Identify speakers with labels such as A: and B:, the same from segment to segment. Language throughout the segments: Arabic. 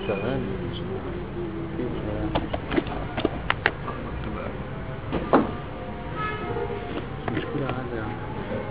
A: شغال مشكلة عادة يعني.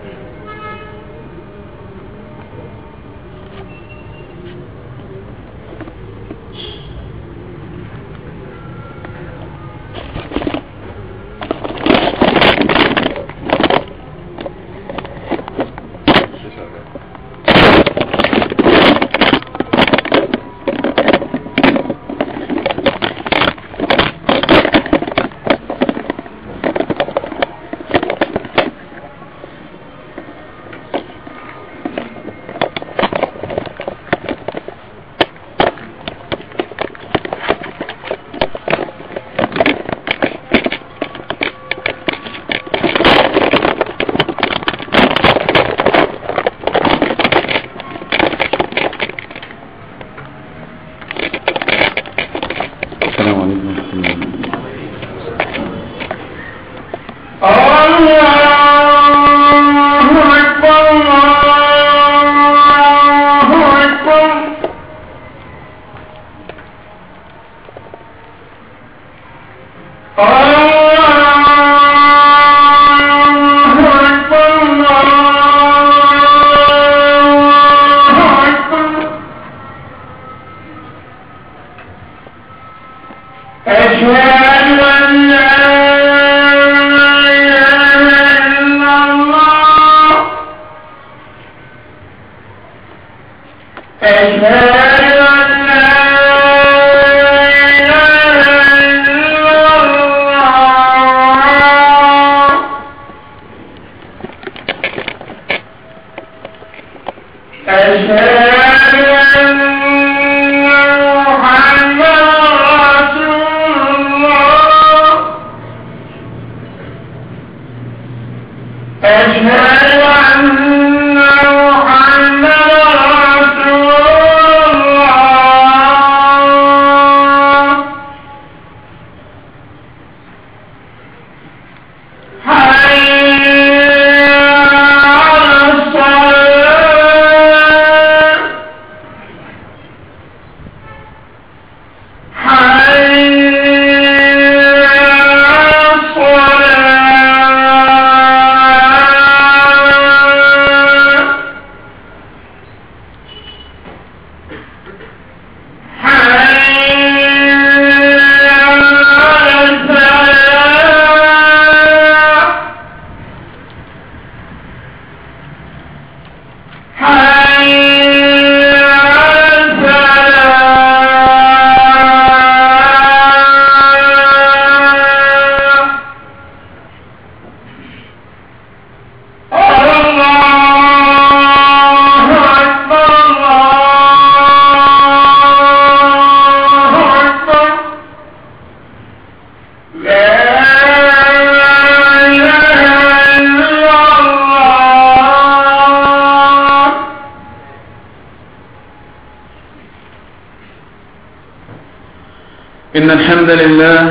B: إن الحمد لله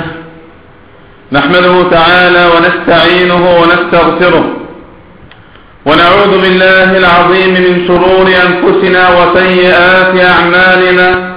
B: نحمده تعالى ونستعينه ونستغفره ونعوذ بالله العظيم من شرور أنفسنا وسيئات أعمالنا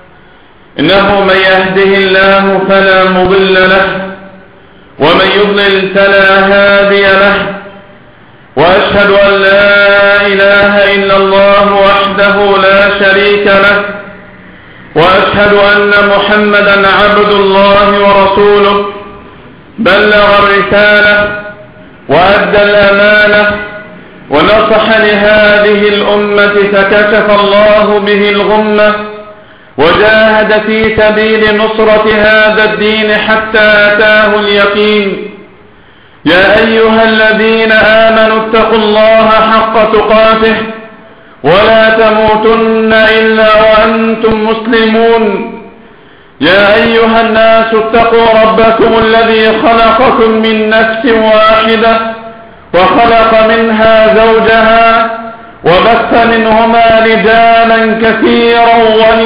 B: إنه من يهده الله فلا مضل له ومن يضلل فلا هادي له وأشهد أن لا إله إلا الله وحده لا شريك له وأشهد أن محمدا عبد الله ورسوله بلغ الرسالة وأدى الأمانة ونصح لهذه الأمة فكشف الله به الغمة وجاهد في سبيل نصرة هذا الدين حتى أتاه اليقين. يا أيها الذين آمنوا اتقوا الله حق تقاته ولا تموتن إلا وأنتم مسلمون. يا أيها الناس اتقوا ربكم الذي خلقكم من نفس واحدة وخلق منها زوجها وبث منهما رجالا كثيرا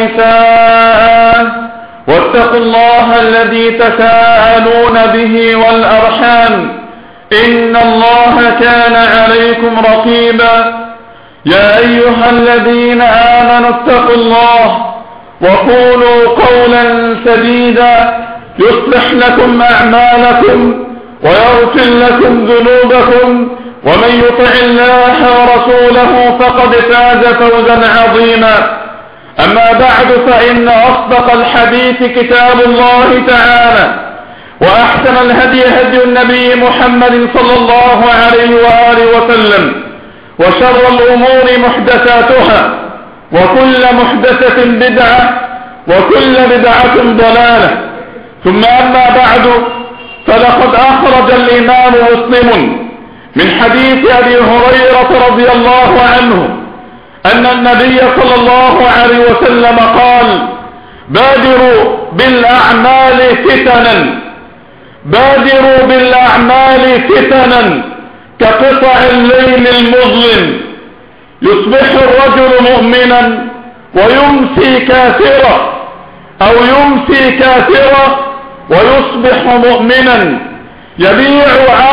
B: ونساء واتقوا الله الذي تساءلون به والأرحام إن الله كان عليكم رقيبا. يا أيها الذين آمنوا اتقوا الله وقولوا قولا سديدا يصلح لكم أعمالكم ويغفر لكم ذنوبكم، ومن يطع الله ورسوله فقد فاز فوزا عظيما. أما بعد، فإن أصدق الحديث كتاب الله تعالى، وأحسن الهدي هدي النبي محمد صلى الله عليه وآله وسلم، وشر الأمور محدثاتها، وكل محدثة بدعة، وكل بدعة ضلالة. ثم أما بعد، فلقد أخرج الإمام مسلم من حديث أبي هريرة رضي الله عنه أن النبي صلى الله عليه وسلم قال: بادروا بالأعمال فتنا، بادروا بالأعمال فتنا كقطع الليل المظلم، يصبح الرجل مؤمنا ويمسي كافرا، أو يمسي كافرا ويصبح مؤمنا، يبيع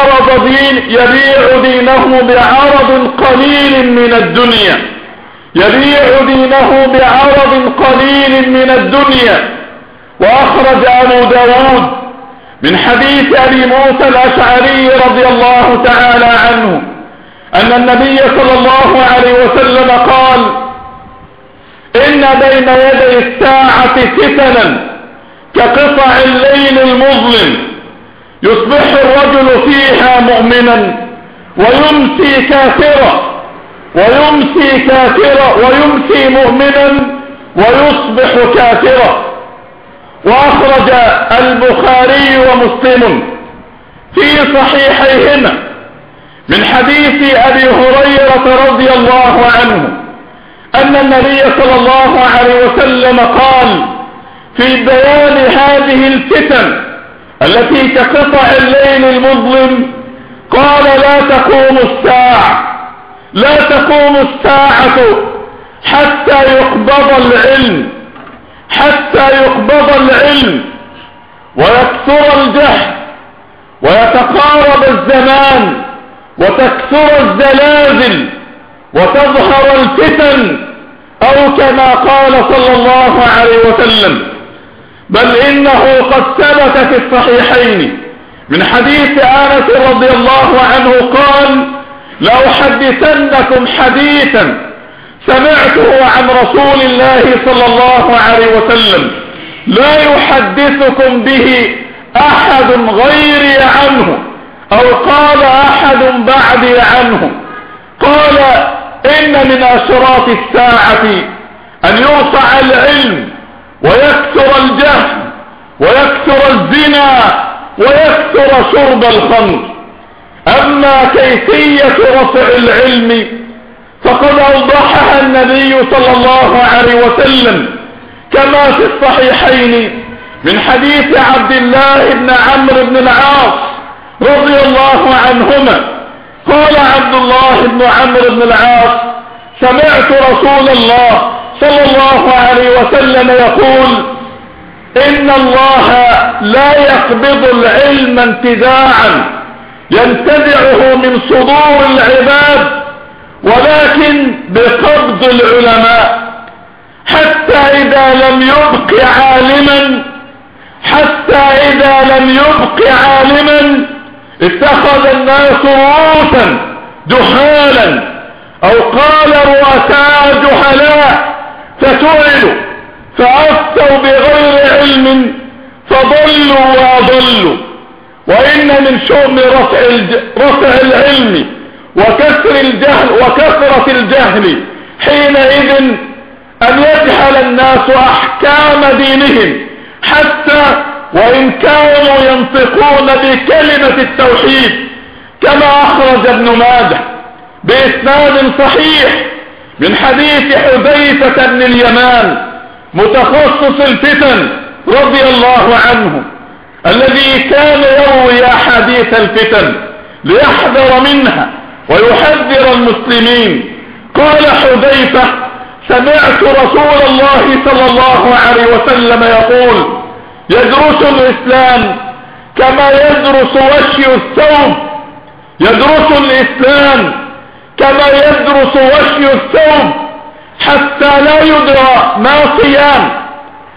B: دينه بعرض قليل من الدنيا، يبيع دينه بعرض قليل من الدنيا. وأخرج أبو داود من حديث أبي موسى الأشعري رضي الله تعالى عنه أن النبي صلى الله عليه وسلم قال: إن بين يدي الساعة فتنا كقطع الليل المظلم، يصبح الرجل فيها مؤمنا ويمسي كافرا، ويمسي كافرا ويمسي مؤمنا ويصبح كافرا. وأخرج البخاري ومسلم في صحيحيهما من حديث أبي هريرة رضي الله عنه أن النبي صلى الله عليه وسلم قال في بيان هذه الفتن التي كقطع الليل المظلم، قال: لا تقوم الساعة، لا تقوم الساعة حتى يقبض العلم، حتى يقبض العلم ويكثر الجهل ويتقارب الزمان وتكثر الزلازل وتظهر الفتن، أو كما قال صلى الله عليه وسلم. بل إنه قد ثبت في الصحيحين من حديث أنس رضي الله عنه قال: لأحدثنكم حديثا سمعته عن رسول الله صلى الله عليه وسلم لا يحدثكم به أحد غيري عنه، أو قال أحد بعدي عنه. قال: إن من أشراط الساعة أن يرفع العلم ويكثر الجهل ويكثر الزنا ويكثر شرب الخمر. أما كيفية رفع العلم فقد أوضحها النبي صلى الله عليه وسلم كما في الصحيحين من حديث عبد الله بن عمرو بن العاص رضي الله عنهما. قال عبد الله بن عمرو بن العاص: سمعت رسول الله صلى الله عليه وسلم يقول: إن الله لا يقبض العلم انتزاعا ينتزعه من صدور العباد، ولكن بقبض العلماء، حتى إذا لم يبق عالما، حتى إذا لم يبق عالما اتخذ الناس رؤوسا جهالا، أو قال رؤساء جهلاء، فسئلوا فأفتوا بغير علم فضلوا وأضلوا. وإن من شؤم رفع العلم وكثرة الجهل حينئذ أن يجهل الناس أحكام دينهم، حتى وإن كانوا ينطقون بكلمة التوحيد، كما أخرج ابن ماجه بإسناد صحيح من حديث حذيفة بن اليمان متخصص الفتن رضي الله عنه، الذي كان يروي أحاديث الفتن ليحذر منها ويحذر المسلمين. قال حذيفة: سمعت رسول الله صلى الله عليه وسلم يقول: يدرس الإسلام كما يدرس وشي الثوب، يدرس الإسلام كما يدرس وشي الثوب، حتى لا يدرى ما صيام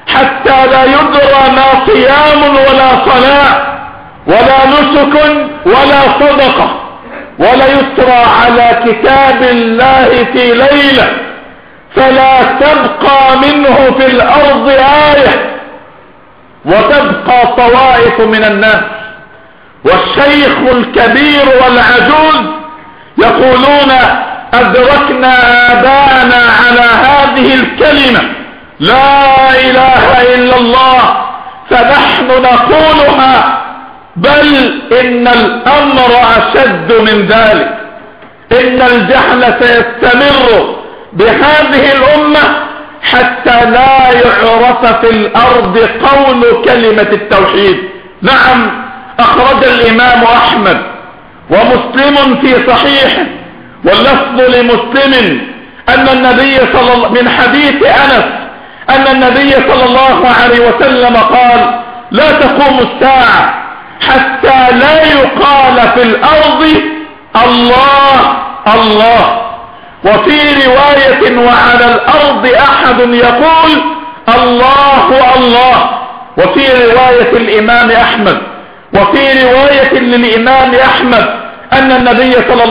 B: حتى لا يدرى ما صيام ولا صلاة ولا نسك ولا صدقة، ولا يسرى على كتاب الله في ليلة فلا تبقى منه في الأرض آية، وتبقى طوائف من الناس. والشيخ الكبير والعجوز يقولون أدركنا آباءنا على هذه الكلمة لا إله إلا الله فنحن نقولها، بل إن الأمر أشد من ذلك، إن الجهل سيستمر بهذه الأمة حتى لا يعرف في الأرض قول كلمة التوحيد. نعم، أخرج الإمام أحمد ومسلم في صحيحه واللفظ لمسلم أن النبي من حديث أنس أن النبي صلى الله عليه وسلم قال: لا تقوم الساعة حتى لا يقال في الأرض الله الله. وفي رواية: وعلى الأرض أحد يقول الله الله. وفي رواية الإمام أحمد، وفي رواية للإمام أحمد أن النبي صلى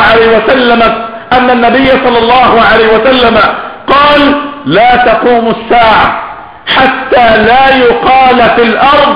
B: الله عليه وسلم قال: لا تقوم الساعة حتى لا يقال في الأرض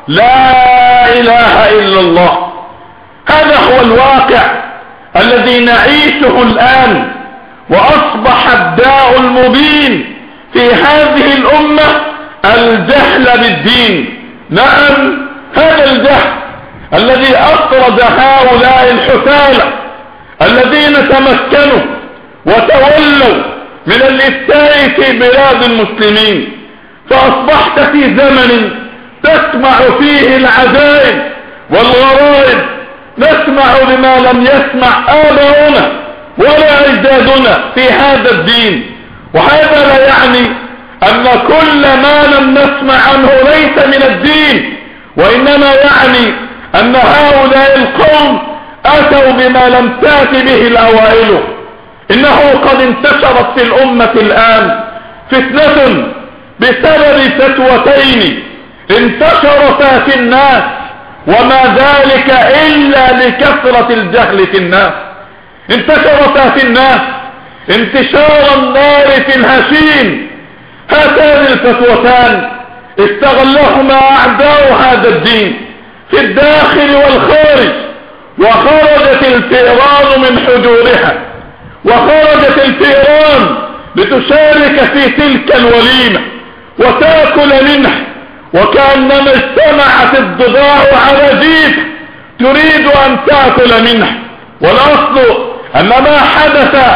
B: لا إله إلا الله. هذا هو الواقع الذي نعيشه الآن، وأصبح الداء المبين في هذه الأمة الجهل بالدين. نعم، هذا الجهل الذي أطرد هؤلاء الحثالة الذين تمكنوا وتولوا من الإفتاء في بلاد المسلمين، فأصبحت في زمن تسمع فيه العجائب والغرائب، نسمع بما لم يسمع آباؤنا ولا أجدادنا في هذا الدين. وهذا لا يعني أن كل ما لم نسمع عنه ليس من الدين، وإنما يعني أن هؤلاء القوم أتوا بما لم تأت به الأوائل. إنه قد انتشرت في الأمة الآن فتنة بسبب فتوتين انتشرتا في الناس، وما ذلك إلا لكثرة الجهل في الناس. انتشرتا في الناس انتشار النار في الهشيم. هاتان الفتوتان استغلهما أعداء هذا الدين في الداخل والخارج، وخرجت الفئران من حجورها، وخرجت الفئران لتشارك في تلك الوليمة وتأكل منه، وكأنما اجتمعت الضباع على جيف تريد أن تأكل منه. والأصل أن ما حدث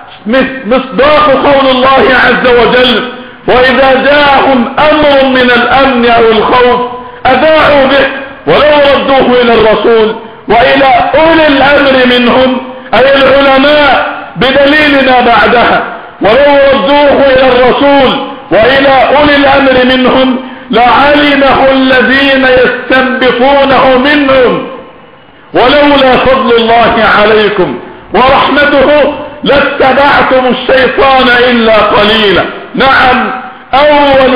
B: مصداق قول الله عز وجل: وإذا جاءهم أمر من الأمن أو الخوف أذاعوا به ولو ردوه إلى الرسول وإلى أولي الأمر منهم، أي العلماء بدليلنا بعدها، ولو ردوه إلى الرسول وإلى أولي الأمر منهم لعلمه الذين يستنبطونه منهم، ولولا فضل الله عليكم ورحمته لاتبعتم الشيطان إلا قليلا. نعم، أول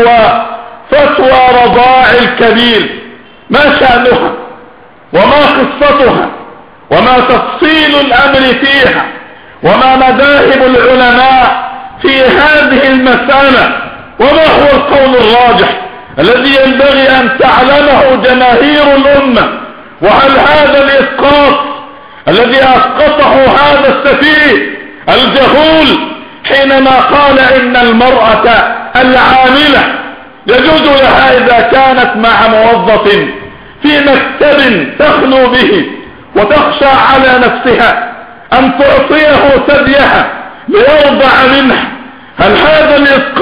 B: فتوى رضاع الكبير، ما شأنها وما قصتها وما تفصيل الأمر فيها وما مذاهب العلماء في هذه المسألة، وما هو القول الراجح الذي ينبغي أن تعلمه جماهير الأمة. وهل هذا الإسقاط الذي أسقطه هذا السفيه الجهول حينما قال إن المرأة العاملة يجوز لها إذا كانت مع موظف في مكتب تخلو به وتخشى على نفسها أن تعطيه ثديها ليرضع منه، هل هذا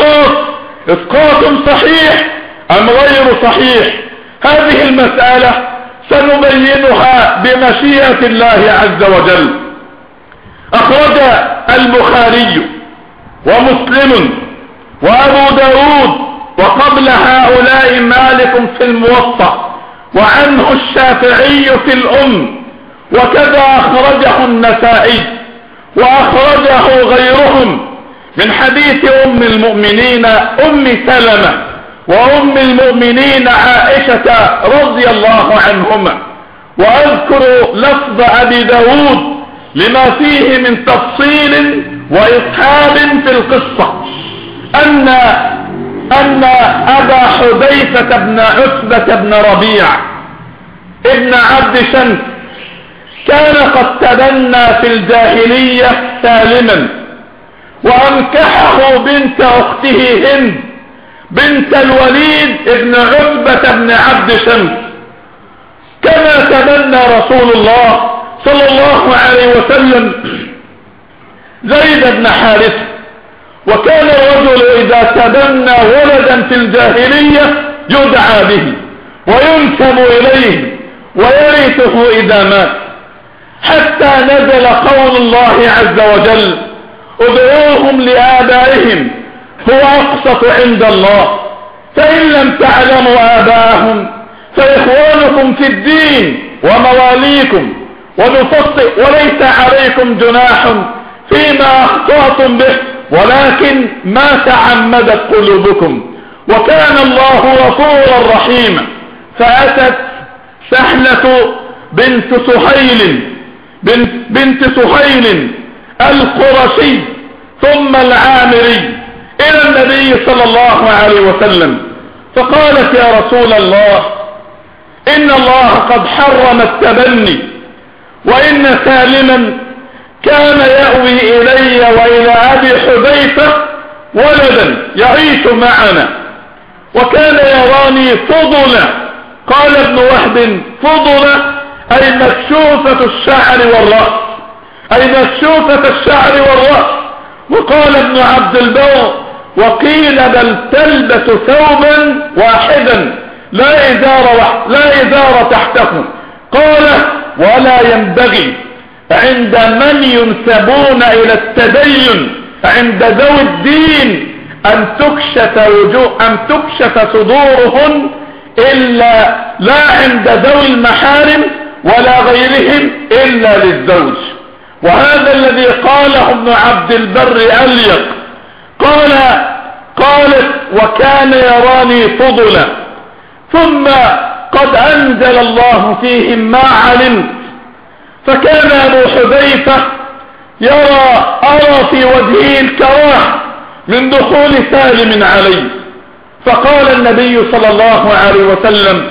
B: إسقاط صحيح أم غير صحيح؟ هذه المسألة سنبينها بمشيئة الله عز وجل. أخرج البخاري ومسلم وأبو داود وقبل هؤلاء مالك في الموطأ، وعنه الشافعي في الأم، وكذا أخرجه النسائي وأخرجه غيرهم من حديث أم المؤمنين أم سلمة وأم المؤمنين عائشة رضي الله عنهما. وأذكر لفظ أبي داود لما فيه من تفصيل وإصحاب في القصة، أن أبا حذيفة بن عتبة بن ربيع ابن عبد شمس كان قد تبنى في الجاهلية سالما، وأنكحه بنت أخته هند بنت الوليد ابن عتبة بن عبد شمس، كما تبنى رسول الله صلى الله عليه وسلم زيد بن حارثة. وكان الرجل إذا تبنى ولدا في الجاهلية يدعى به وينسب إليه ويرثه إذا مات، حتى نزل قول الله عز وجل: ادعوهم لآبائهم هو أقسط عند الله، فإن لم تعلموا آباءهم فإخوانكم في الدين ومواليكم، ونفصل وليس عليكم جناح فيما أخطأتم به ولكن ما تعمدت قلوبكم، وكان الله غفورا رحيما. فأتت سهلة بنت سهيل القرشي ثم العامري إلى النبي صلى الله عليه وسلم، فقالت: يا رسول الله، إن الله قد حرم التبني، وإن سالما كان يأوي إلي وإلى أبي حذيفة ولدا يعيش معنا، وكان يراني فضلا. قال ابن وهب: فضلا أي مكشوفة الشعر والرأس، وقال ابن عبد البر: وقيل بل تلبس ثوبا واحدا لا إزار تحته. قال: ولا ينبغي عند من ينسبون إلى التدين عند ذوي الدين أن تكشف صدورهن إلا لا عند ذوي المحارم ولا غيرهم إلا للزوج. وهذا الذي قاله ابن عبد البر أليق. قالت: وكان يراني فضلا، ثم قد أنزل الله فيهم ما علمت، فكان أبو حذيفة أرى في وجهه الكراهة من دخول سالم عليه، فقال النبي صلى الله عليه وسلم: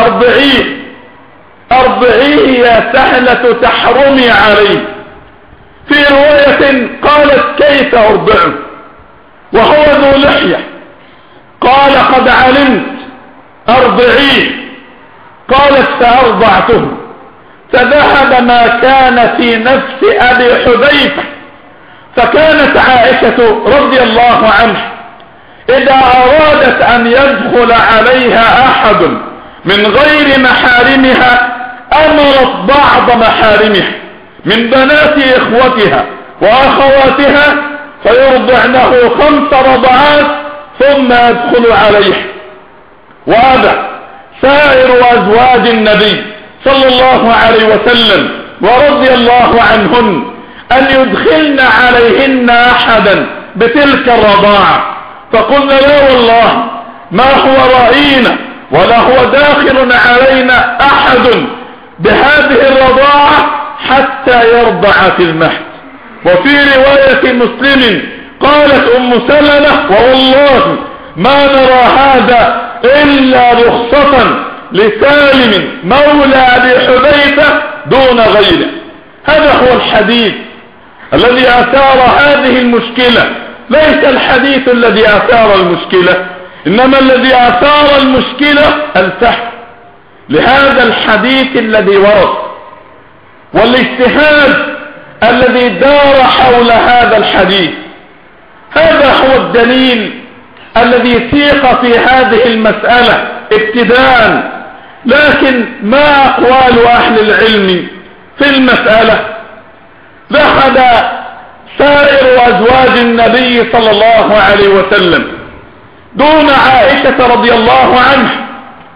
B: أرضعيه يا سهلة تحرمي عليه. في رواية قالت: كيف أرضعه وهو ذو لحية؟ قال: قد علمت، أرضعيه. قالت: فأرضعته، فذهب ما كان في نفس أبي حذيفة. فكانت عائشة رضي الله عنها إذا أرادت أن يدخل عليها أحد من غير محارمها أمرت بعض محارمها من بنات إخوتها وأخواتها فيرضعنه 5 رضعات ثم يدخل عليه. وهذا سائر أزواج النبي صلى الله عليه وسلم ورضي الله عنهن أن يدخلن عليهن أحدا بتلك الرضاعة، فقلنا: لا والله، ما هو رأينا ولا هو داخل علينا أحد بهذه الرضاعة حتى يرضع في المهد. وفي رواية مسلم قالت أم سلمة: والله ما نرى هذا إلا رخصة لسالم مولى أبي حذيفة دون غيره. هذا هو الحديث الذي أثار هذه المشكلة، ليس الحديث الذي أثار المشكلة، إنما الذي أثار المشكلة الفهم لهذا الحديث الذي ورد والاجتهاد الذي دار حول هذا الحديث. هذا هو الدليل الذي سيق في هذه المسألة ابتداء. لكن ما أقوال أهل العلم في المسألة؟ ذهب سائر أزواج النبي صلى الله عليه وسلم دون عائشة رضي الله عنها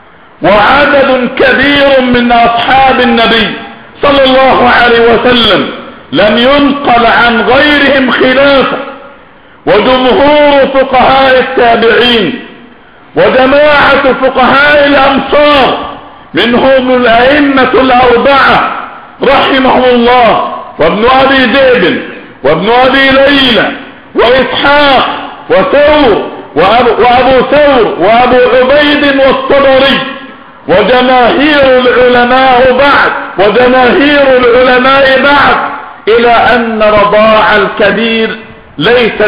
B: وعدد كبير من أصحاب النبي صلى الله عليه وسلم لم ينقل عن غيرهم خلافه، وجمهور فقهاء التابعين وجماعة فقهاء الأمصار منهم الأئمة الأربعة رحمهم الله، وابن أبي ذئب وابن أبي ليلى وإسحاق وثور وأبو ثور وأبو عبيد والطبري وجماهير العلماء بعد إلى أن رضاع الكبير ليس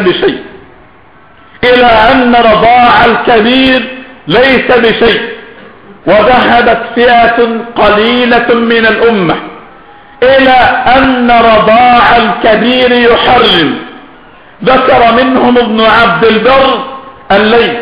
B: بشيء وذهبت فئة قليلة من الأمة إلى أن رضاع الكبير يحرم. ذكر منهم ابن عبد البر الليث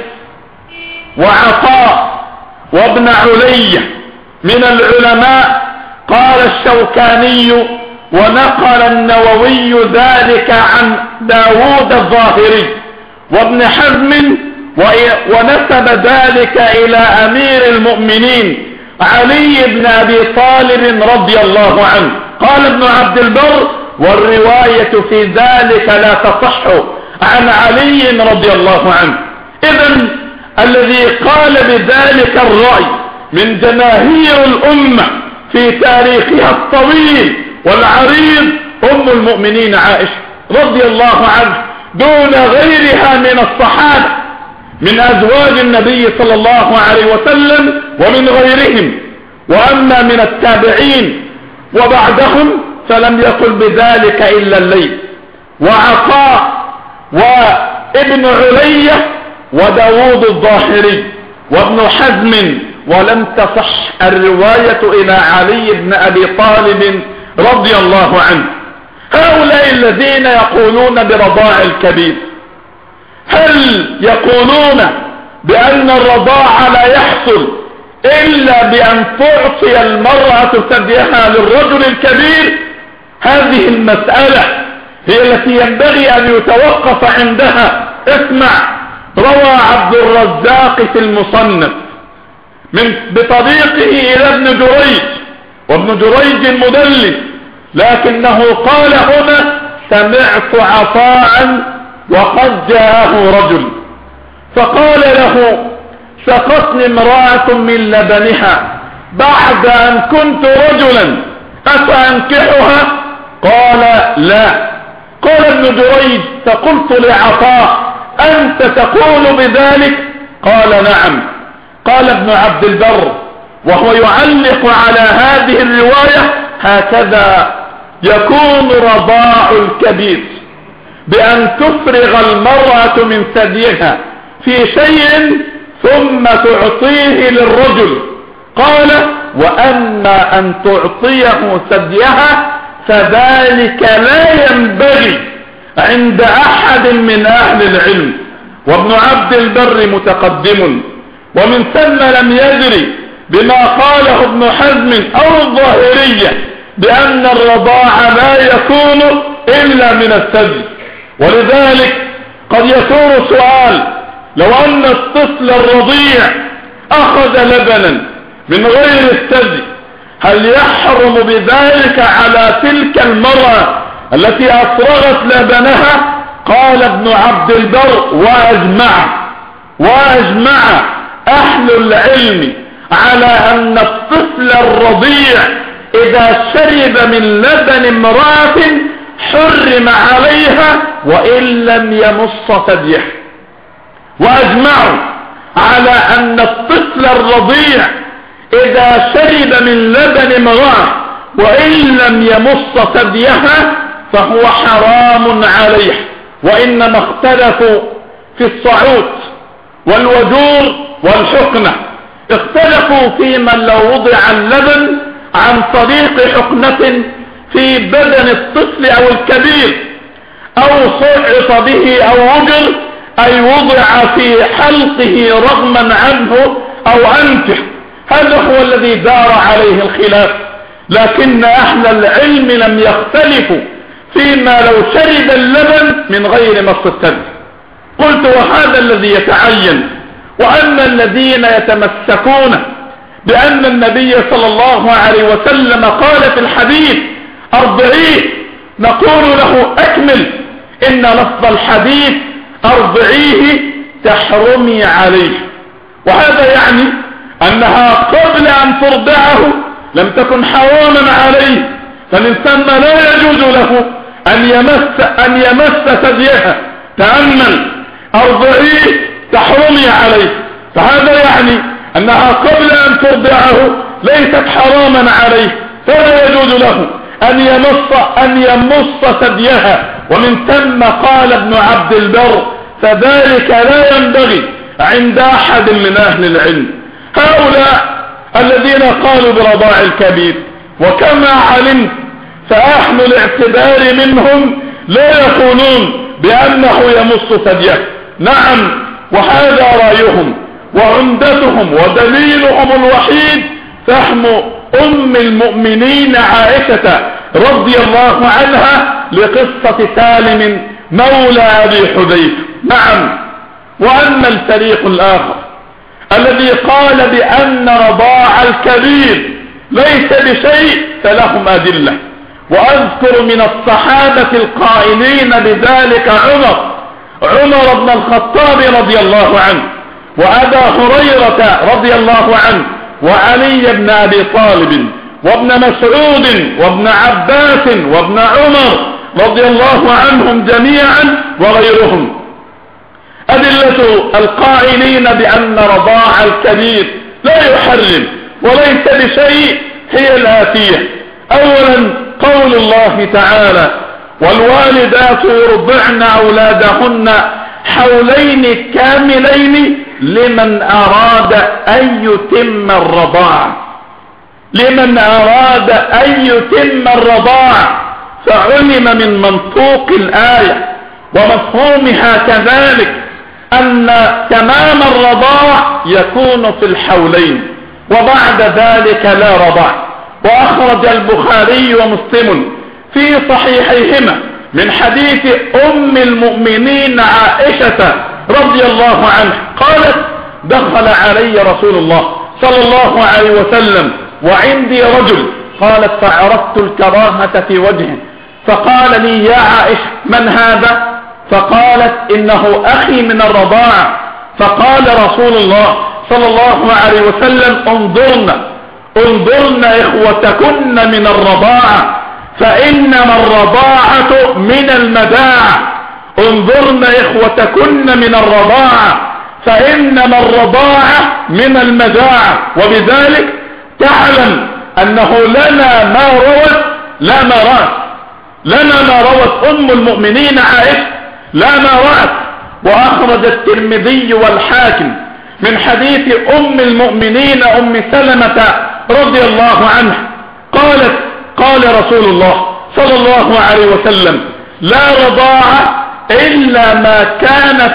B: وعطاء وابن علي من العلماء. قال الشوكاني ونقل النووي ذلك عن داود الظاهري وابن حزم، ونسب ذلك إلى أمير المؤمنين علي بن أبي طالب رضي الله عنه. قال ابن عبد البر والرواية في ذلك لا تصح عن علي رضي الله عنه. إذن الذي قال بذلك الرأي من جماهير الأمة في تاريخها الطويل والعريض أم المؤمنين عائشة رضي الله عنها دون غيرها من الصحابة من أزواج النبي صلى الله عليه وسلم ومن غيرهم. وأما من التابعين وبعدهم فلم يقل بذلك إلا الليث وعطاء وابن علي وداود الظاهري وابن حزم، ولم تصح الرواية إلى علي بن أبي طالب رضي الله عنه. هؤلاء الذين يقولون برضاع الكبير هل يقولون بأن الرضاع لا يحصل إلا بأن تعطي المرأة ثديها للرجل الكبير؟ هذه المسألة هي التي ينبغي أن يتوقف عندها. اسمع، روى عبد الرزاق في المصنف بطريقه إلى ابن جريج، وابن جريج مدلس، لكنه قال هنا سمعت عطاء وقد جاءه رجل فقال له سقتني امرأة من لبنها بعد أن كنت رجلا أفأنكحها؟ قال لا. قال ابن جريج فقلت لعطاء أنت تقول بذلك؟ قال نعم. قال ابن عبد البر وهو يعلق على هذه الرواية هكذا يكون رضاع الكبير بأن تفرغ المرأة من ثديها في شيء ثم تعطيه للرجل. قال وأما أن تعطيه ثديها فذلك لا ينبغي عند أحد من أهل العلم. وابن عبد البر متقدم، ومن ثم لم يدري بما قاله ابن حزم أو الظاهرية بأن الرضاع لا يكون إلا من الثدي. ولذلك قد يثور سؤال: لو أن الطفل الرضيع أخذ لبنا من غير الثدي هل يحرم بذلك على تلك المرأة التي أفرغت لبنها؟ قال ابن عبد البر وأجمع أهل العلم على أن الطفل الرضيع إذا شرب من لبن امرأة حرم عليها وإن لم يمص ثديها. وأجمعوا على أن الطفل الرضيع إذا شرب من لبن امرأة وإن لم يمص ثديها فهو حرام عليه. وإنما اختلفوا في الصعود والوجور والحقنة. اختلفوا في من لو وضع اللبن عن طريق حقنة في بدن الطفل أو الكبير أو صعط به أو وجر أي وضع في حلقه رغما عنه أو أنفه. هذا هو الذي دار عليه الخلاف، لكن أهل العلم لم يختلفوا فيما لو شرب اللبن من غير مص الثدي. قلت وهذا الذي يتعين. وأما الذين يتمسكون بأن النبي صلى الله عليه وسلم قال في الحديث أرضعيه، نقول له أكمل، إن لفظ الحديث أرضعيه تحرمي عليه، وهذا يعني أنها قبل أن ترضعه لم تكن حراما عليه، فمن ثم لا يجوز له أن يمس ثديها. تأمل، أرضعيه تحرمي عليه، فهذا يعني أنها قبل أن ترضعه ليست حراما عليه، فلا يجوز له أن يمص ثديها. ومن ثم قال ابن عبد البر: فذلك لا ينبغي عند أحد من أهل العلم. هؤلاء الذين قالوا برضاع الكبير، وكما علمت فأهل الاعتبار منهم لا يقولون بأنه يمص ثديه. نعم، وهذا رأيهم وعمدتهم ودليلهم الوحيد فهم أم المؤمنين عائشة رضي الله عنها لقصة سالم مولى أبي حذيفة. نعم، وأما الفريق الآخر الذي قال بأن رضاع الكبير ليس بشيء فلهم أدلة، وأذكر من الصحابة القائلين بذلك عمر بن الخطاب رضي الله عنه، وأبا هريرة رضي الله عنه، وعلي بن أبي طالب، وابن مسعود، وابن عباس، وابن عمر رضي الله عنهم جميعا وغيرهم. أدلة القائلين بأن رضاع الكبير لا يحرم وليس بشيء هي الآتية: أولا قول الله تعالى: والوالدات يرضعن أولادهن حولين كاملين لمن أراد أن يتم الرضاعة. فعلم من منطوق الآية ومفهومها كذلك أن تمام الرضاع يكون في الحولين، وبعد ذلك لا رضاع. وأخرج البخاري ومسلم في صحيحيهما من حديث أم المؤمنين عائشة رضي الله عنها قالت: دخل علي رسول الله صلى الله عليه وسلم وعندي رجل. قالت: فعرفت الكراهة في وجهه، فقال لي: يا عائشة من هذا؟ فقالت: إنه أخي من الرضاعة. فقال رسول الله صلى الله عليه وسلم: انظرن إخوتكن من الرضاعة، فإنما الرضاعة من المداعة. انظرن إخوتكن من الرضاعة، فإنما الرضاعة من المداعة. وبذلك تعلم أنه لنا ما روت أم المؤمنين عائشة، لا ما رأت. وأخرج الترمذي والحاكم من حديث أم المؤمنين أم سلمة رضي الله عنها قالت: قال رسول الله صلى الله عليه وسلم: لا رضاعة إلا ما كان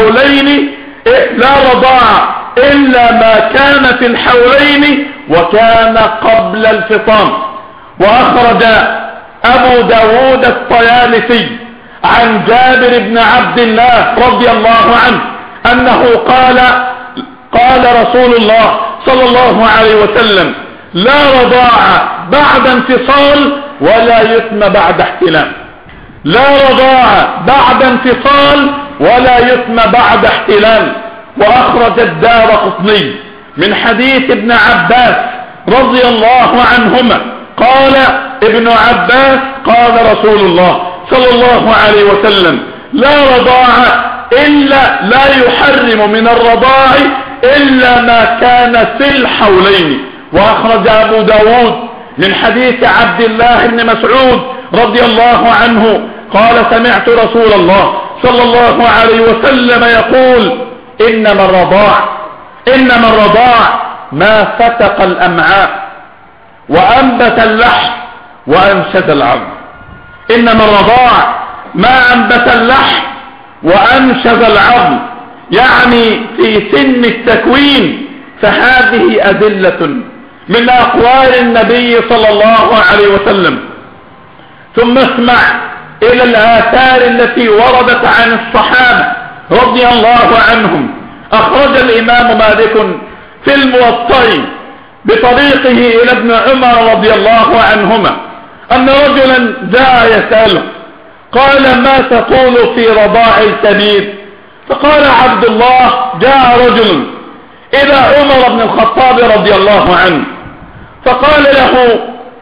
B: في الحولين وكان قبل الفطام. وأخرج أبو داود الطيالسي عن جابر بن عبد الله رضي الله عنه أنه قال رسول الله صلى الله عليه وسلم: لا رضاعة بعد انفصال ولا يتم بعد احتلام. لا رضاعة بعد انفصال ولا يتم بعد احتلام. وأخرج الدارقطني من حديث ابن عباس رضي الله عنهما قال ابن عباس: قال رسول الله صلى الله عليه وسلم: لا رضاعة لا يحرم من الرضاع إلا ما كان في الحولين. وأخرج أبو داود من حديث عبد الله بن مسعود رضي الله عنه قال: سمعت رسول الله صلى الله عليه وسلم يقول: إنما الرضاع ما فتق الأمعاء وأنبت اللحم وأنشد العظم. إنما الرضاع ما أنبت اللحم وأنشد العظم، يعني في سن التكوين. فهذه أدلة من أقوال النبي صلى الله عليه وسلم. ثم اسمع إلى الآثار التي وردت عن الصحابة رضي الله عنهم. أخرج الإمام مالك في الموطأ بطريقه إلى ابن عمر رضي الله عنهما أن رجلا جاء يسأله قال: ما تقول في رضاع الكبير؟ فقال عبد الله: جاء رجل إلى عمر بن الخطاب رضي الله عنه، فقال له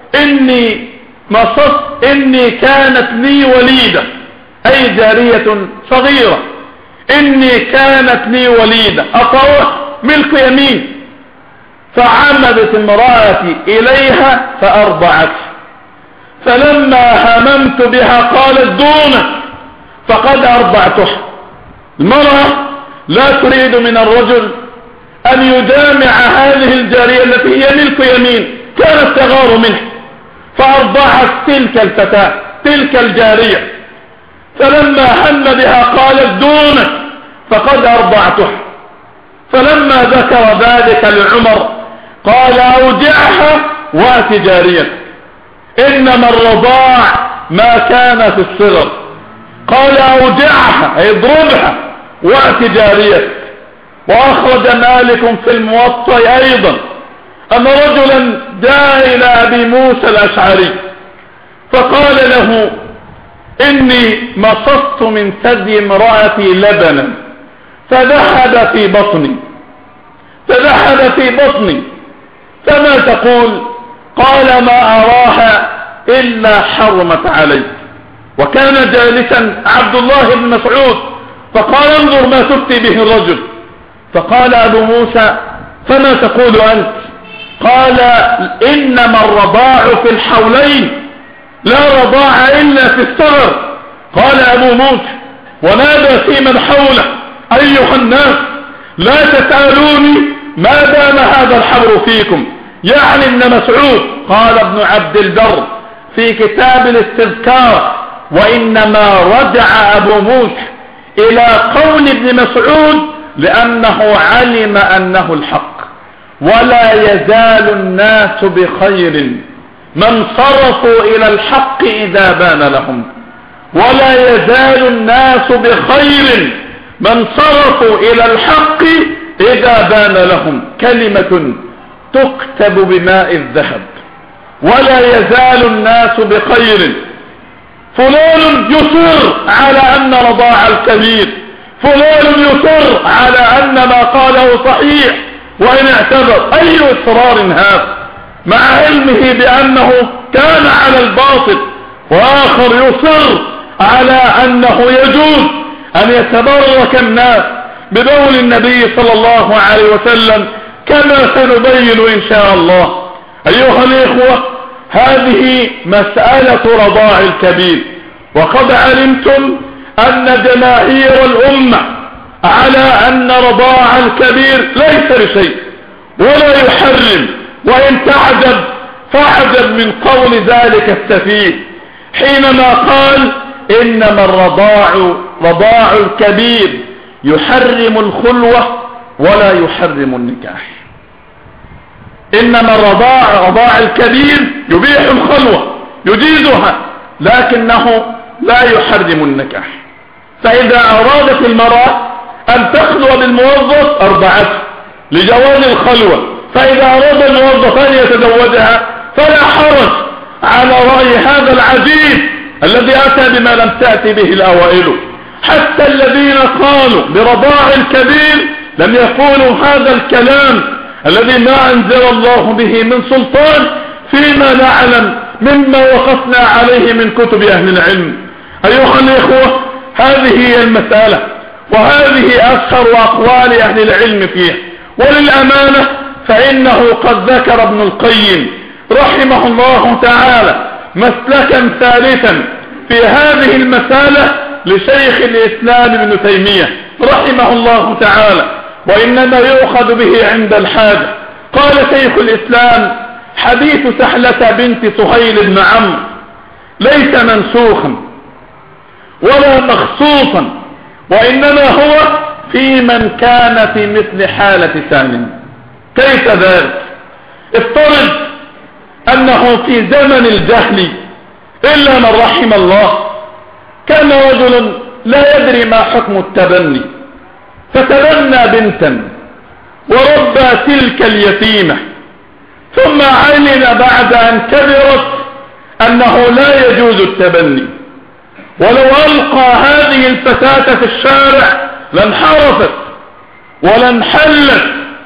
B: إني كانت لي وليدة، أي جارية صغيرة، إني كانت لي وليدة أطوع ملك يمين، فعمدت امرأتي إليها فأرضعت، فلما هممت بها قالت دونك فقد أرضعتها. المرأة لا تريد من الرجل أن يجامع هذه الجارية التي هي ملك يمين، كانت تغار منه، فأرضعت تلك الفتاة تلك الجارية، فلما هم بها قالت دونك فقد أرضعتها. فلما ذكر ذلك لعمر قال أوجعها وأت جاريتك، إنما الرضاع ما كان في الصغر. قال أوجعها أي اضربها وأت جاريتك. وأخرج مالك في الموطأ أيضا أن رجلا جاء إلى أبي موسى الأشعري فقال له إني مصصت من ثدي امرأتي لبنا فذهب في بطني فما تقول؟ قال ما أراها إلا حرمت عليك. وكان جالسا عبد الله بن مسعود فقال انظر ما تفتي به الرجل. فقال أبو موسى فما تقول أنت؟ قال إنما الرضاع في الحولين، لا رضاع إلا في الصغر. قال أبو موسى ونادى في من حوله أيها الناس لا تسألوني ما دام هذا الحبر فيكم، يعني ابن مسعود. قال ابن عبد البر في كتاب الاستذكار وإنما رجع أبو موسى إلى قول ابن مسعود لأنه علم أنه الحق. ولا يزال الناس بخير من صرفوا إلى الحق إذا بان لهم، ولا يزال الناس بخير من صرفوا إلى الحق إذا بان لهم. كلمة تكتب بماء الذهب. ولا يزال الناس بخير. فلان يصر على أن رضاع الكبير، فلان يصر على أن ما قاله صحيح وإن اعتذر. أي إصرار هذا مع علمه بأنه كان على الباطل، وآخر يصر على أنه يجوز أن يتبرك الناس ببول النبي صلى الله عليه وسلم كما سنبين إن شاء الله. أيها الإخوة هذه مسألة رضاع الكبير، وقد علمتم أن جماهير الأمة على أن رضاع الكبير ليس بشيء ولا يحرم. وإن تعجب فاعجب من قول ذلك السفيه حينما قال إنما رضاع الكبير يحرم الخلوة ولا يحرم النكاح. إنما رضاع الكبير يبيح الخلوة يجيزها لكنه لا يحرم النكاح. فإذا أرادت المرأة أن تخلو بالموظف أرضعته لجواز الخلوة، فإذا أراد الموظف أن يتزوجها فلا حرج على رأي هذا العزيز الذي أتى بما لم تأتي به الأوائل. حتى الذين قالوا برضاع الكبير لم يقولوا هذا الكلام الذي ما أنزل الله به من سلطان فيما نعلم مما وقفنا عليه من كتب أهل العلم. أيها الإخوة هذه هي المسألة، وهذه أشهر أقوال أهل العلم فيها. وللأمانة فإنه قد ذكر ابن القيم رحمه الله تعالى مسلكا ثالثا في هذه المسألة لشيخ الإسلام ابن تيمية رحمه الله تعالى، وإنما يؤخذ به عند الحاجة. قال شيخ الإسلام حديث سحلة بنت سهيل بن عمرو ليس منسوخا ولا مخصوصا، وإنما هو في من كان في مثل حالة سالم. كيف ذلك؟ افترض أنه في زمن الجهل إلا من رحم الله كان رجل لا يدري ما حكم التبني، فتبنى بنتا وربى تلك اليتيمة، ثم علم بعد أن كبرت أنه لا يجوز التبني، ولو ألقى هذه الفتاة في الشارع لانحرفت ولانحلت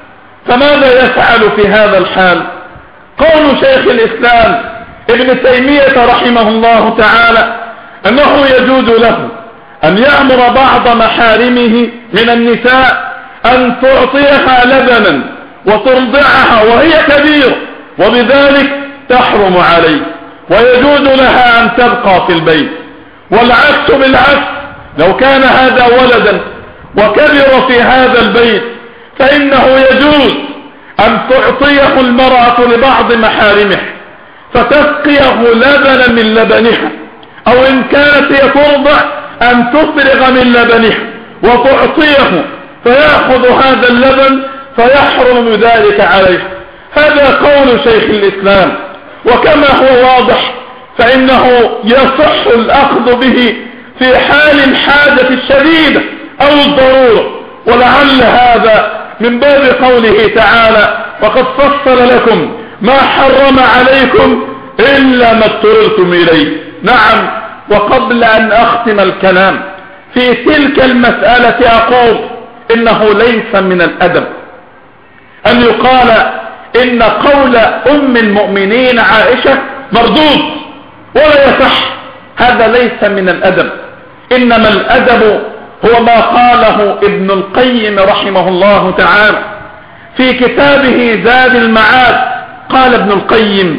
B: فماذا يفعل في هذا الحال؟ قول شيخ الإسلام ابن تيمية رحمه الله تعالى أنه يجوز له أن يأمر بعض محارمه من النساء أن تعطيها لبنا وترضعها وهي كبيرة، وبذلك تحرم عليه، ويجوز لها أن تبقى في البيت. والعكس بالعكس، لو كان هذا ولدا وكبر في هذا البيت فإنه يجوز أن تعطيه المرأة لبعض محارمه فتسقيه لبنا من لبنها، أو إن كانت هي ترضع أن تفرغ من لبنها وتعطيه فيأخذ هذا اللبن فيحرم ذلك عليه. هذا قول شيخ الإسلام، وكما هو واضح فإنه يصح الأخذ به في حال الحاجة الشديدة أو الضرورة، ولعل هذا من باب قوله تعالى وقد فصل لكم ما حرم عليكم إلا ما اضطررتم إليه. نعم، وقبل أن أختم الكلام في تلك المسألة أقول إنه ليس من الأدب أن يقال إن قول أم المؤمنين عائشة مردود ولا يصح، هذا ليس من الأدب. إنما الأدب هو ما قاله ابن القيم رحمه الله تعالى في كتابه زاد المعاد. قال ابن القيم: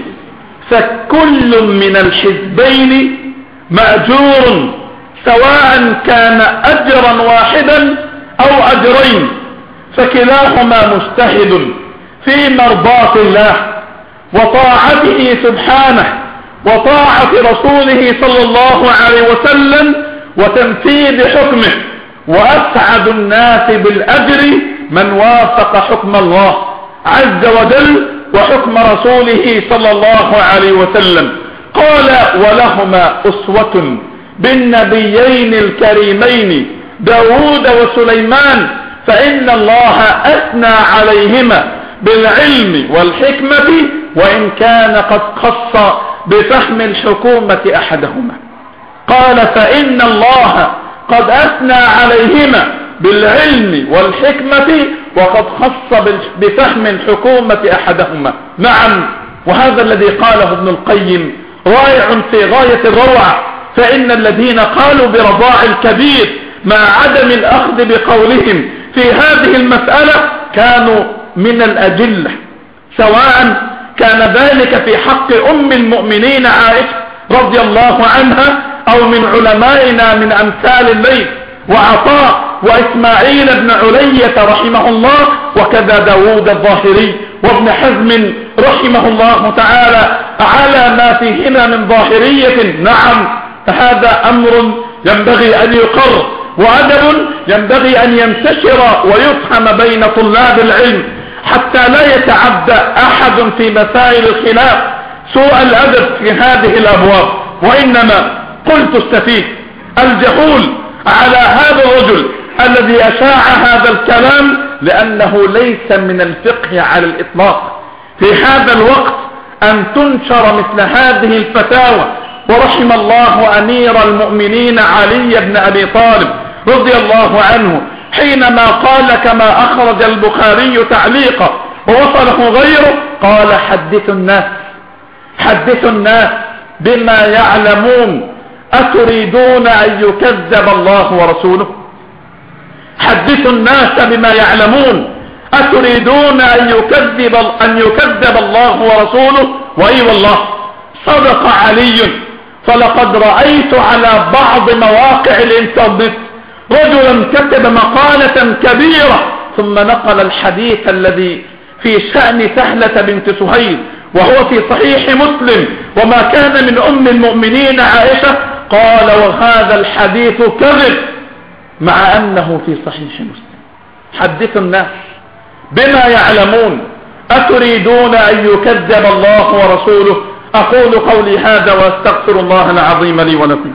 B: فكل من الحزبين مأجور سواء كان أجرا واحدا أو أجرين، فكلاهما مجتهد في مرضاة الله وطاعته سبحانه وطاعة رسوله صلى الله عليه وسلم وتنفيذ حكمه، وأسعد الناس بالأجر من وافق حكم الله عز وجل وحكم رسوله صلى الله عليه وسلم. قال: ولهما أسوة بالنبيين الكريمين داود وسليمان، فإن الله أثنى عليهما بالعلم والحكمة وإن كان قد خص بفهم الحكومة أحدهما. قال: فإن الله قد أثنى عليهما بالعلم والحكمة وقد خص بفهم الحكومة أحدهما. نعم، وهذا الذي قاله ابن القيم رائع في غاية الروعة، فإن الذين قالوا برضاع الكبير مع عدم الأخذ بقولهم في هذه المسألة كانوا من الأجلة، سواء كان ذلك في حق أم المؤمنين عائشة رضي الله عنها أو من علمائنا من أمثال الليث وعطاء وإسماعيل بن علية رحمه الله، وكذا داود الظاهري وابن حزم رحمه الله تعالى على ما فيهما من ظاهرية. نعم، فهذا أمر ينبغي أن يقر، وأدب ينبغي أن ينتشر ويفهم بين طلاب العلم حتى لا يتعدى أحد في مسائل الخلاف سوء الأدب في هذه الأبواب. وإنما قلت السفيه الجهول على هذا الرجل الذي أشاع هذا الكلام لأنه ليس من الفقه على الإطلاق في هذا الوقت أن تنشر مثل هذه الفتاوى. ورحم الله أمير المؤمنين علي بن أبي طالب رضي الله عنه حينما قال كما أخرج البخاري تعليقا ووصله غيره، قال: حدثوا الناس بما يعلمون أتريدون أن يكذب الله ورسوله؟ حدثوا الناس بما يعلمون أتريدون أن يكذب الله ورسوله؟ وأي والله صدق علي، فلقد رأيت على بعض مواقع الانترنت رجلا كتب مقالة كبيرة ثم نقل الحديث الذي في شأن سهلة بنت سهيل وهو في صحيح مسلم وما كان من أم المؤمنين عائشة، قال: وهذا الحديث كذب، مع أنه في صحيح مسلم. حدثوا الناس بما يعلمون أتريدون أن يكذب الله ورسوله؟ أقول قولي هذا وأستغفر الله العظيم لي ولكم.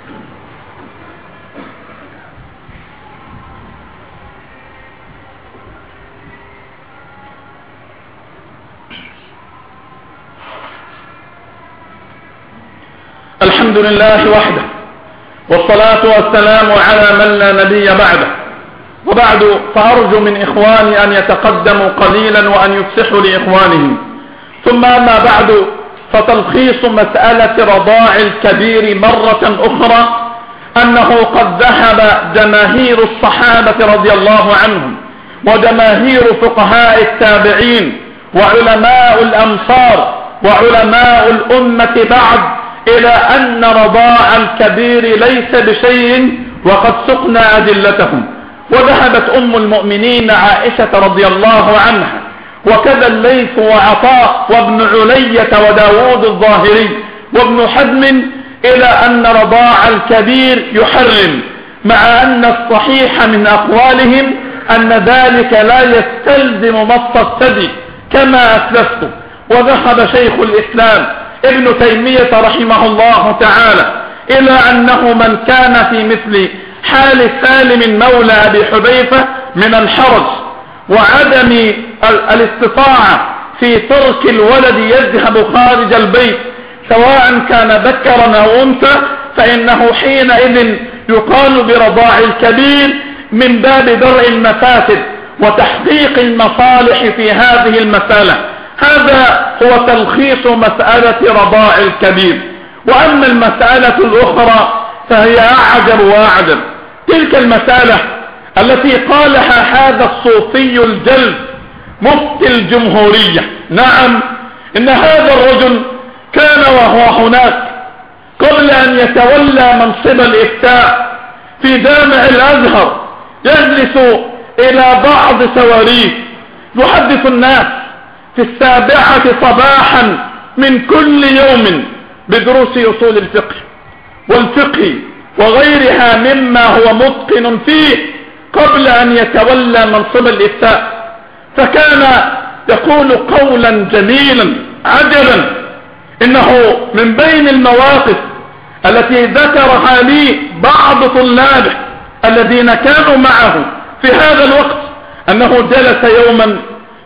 B: الحمد لله وحده، والصلاة والسلام على من لا نبي بعده، وبعد، فأرجو من إخواني أن يتقدموا قليلا وأن يفسحوا لإخوانهم. ثم أما بعد، فتلخيص مسألة رضاع الكبير مرة أخرى أنه قد ذهب جماهير الصحابة رضي الله عنهم وجماهير فقهاء التابعين وعلماء الأمصار وعلماء الأمة بعد إلى أن رضاع الكبير ليس بشيء، وقد سقنا أدلتهم. وذهبت أم المؤمنين عائشة رضي الله عنها وكذا الليث وعطاء وابن علية وداود الظاهري وابن حزم إلى أن رضاع الكبير يحرم، مع أن الصحيح من أقوالهم أن ذلك لا يستلزم مص الثدي كما أسلفت. وذهب شيخ الإسلام ابن تيمية رحمه الله تعالى إلى أنه من كان في مثل حال سالم مولى أبي حذيفة من الحرج وعدم الاستطاعة في ترك الولد يذهب خارج البيت سواء كان ذكرا أو أنثى، فإنه حينئذ يقال برضاع الكبير من باب درء المفاسد وتحقيق المصالح في هذه المسألة. هذا هو تلخيص مسألة رضاع الكبير. وأما المسألة الأخرى فهي أعجب وأعجب. تلك المسألة التي قالها هذا الصوفي الجلد مفتي الجمهورية. نعم، إن هذا الرجل كان وهو هناك قبل أن يتولى منصب الإفتاء في جامع الأزهر يجلس إلى بعض سواريه يحدث الناس في 7 صباحا من كل يوم بدروس أصول الفقه والفقه وغيرها مما هو متقن فيه قبل أن يتولى منصب الإفتاء. فكان يقول قولا جميلا عجبا، إنه من بين المواقف التي ذكرها لي بعض طلابه الذين كانوا معه في هذا الوقت أنه جلس يوما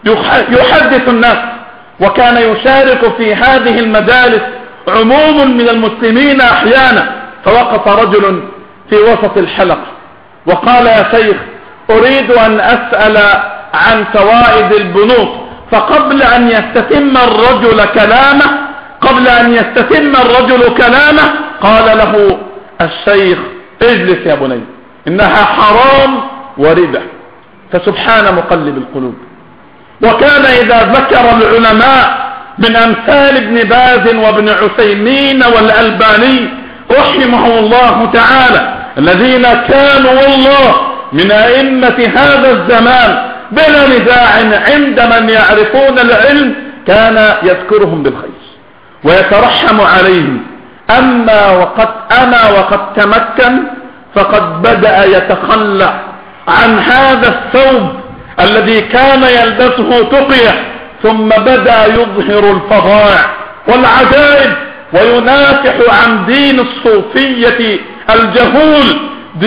B: يحدث الناس، وكان يشارك في هذه المجالس عموم من المسلمين أحيانا. فوقف رجل في وسط الحلقة وقال: يا شيخ، أريد أن أسأل عن فوائد البنوك. فقبل أن يستتم الرجل كلامه قال له الشيخ: اجلس يا بني، إنها حرام وربا. فسبحان مقلب القلوب. وكان إذا ذكر العلماء من أمثال ابن باز وابن عثيمين والألباني رحمه الله تعالى الذين كانوا والله من أئمة هذا الزمان بلا نزاع عند من يعرفون العلم، كان يذكرهم بالخير ويترحم عليهم. أما وقد تمكن فقد بدأ يتخلع عن هذا الثوب الذي كان يلبسه تقية، ثم بدأ يظهر الفظائع والعجائب وينافح عن دين الصوفية الجهول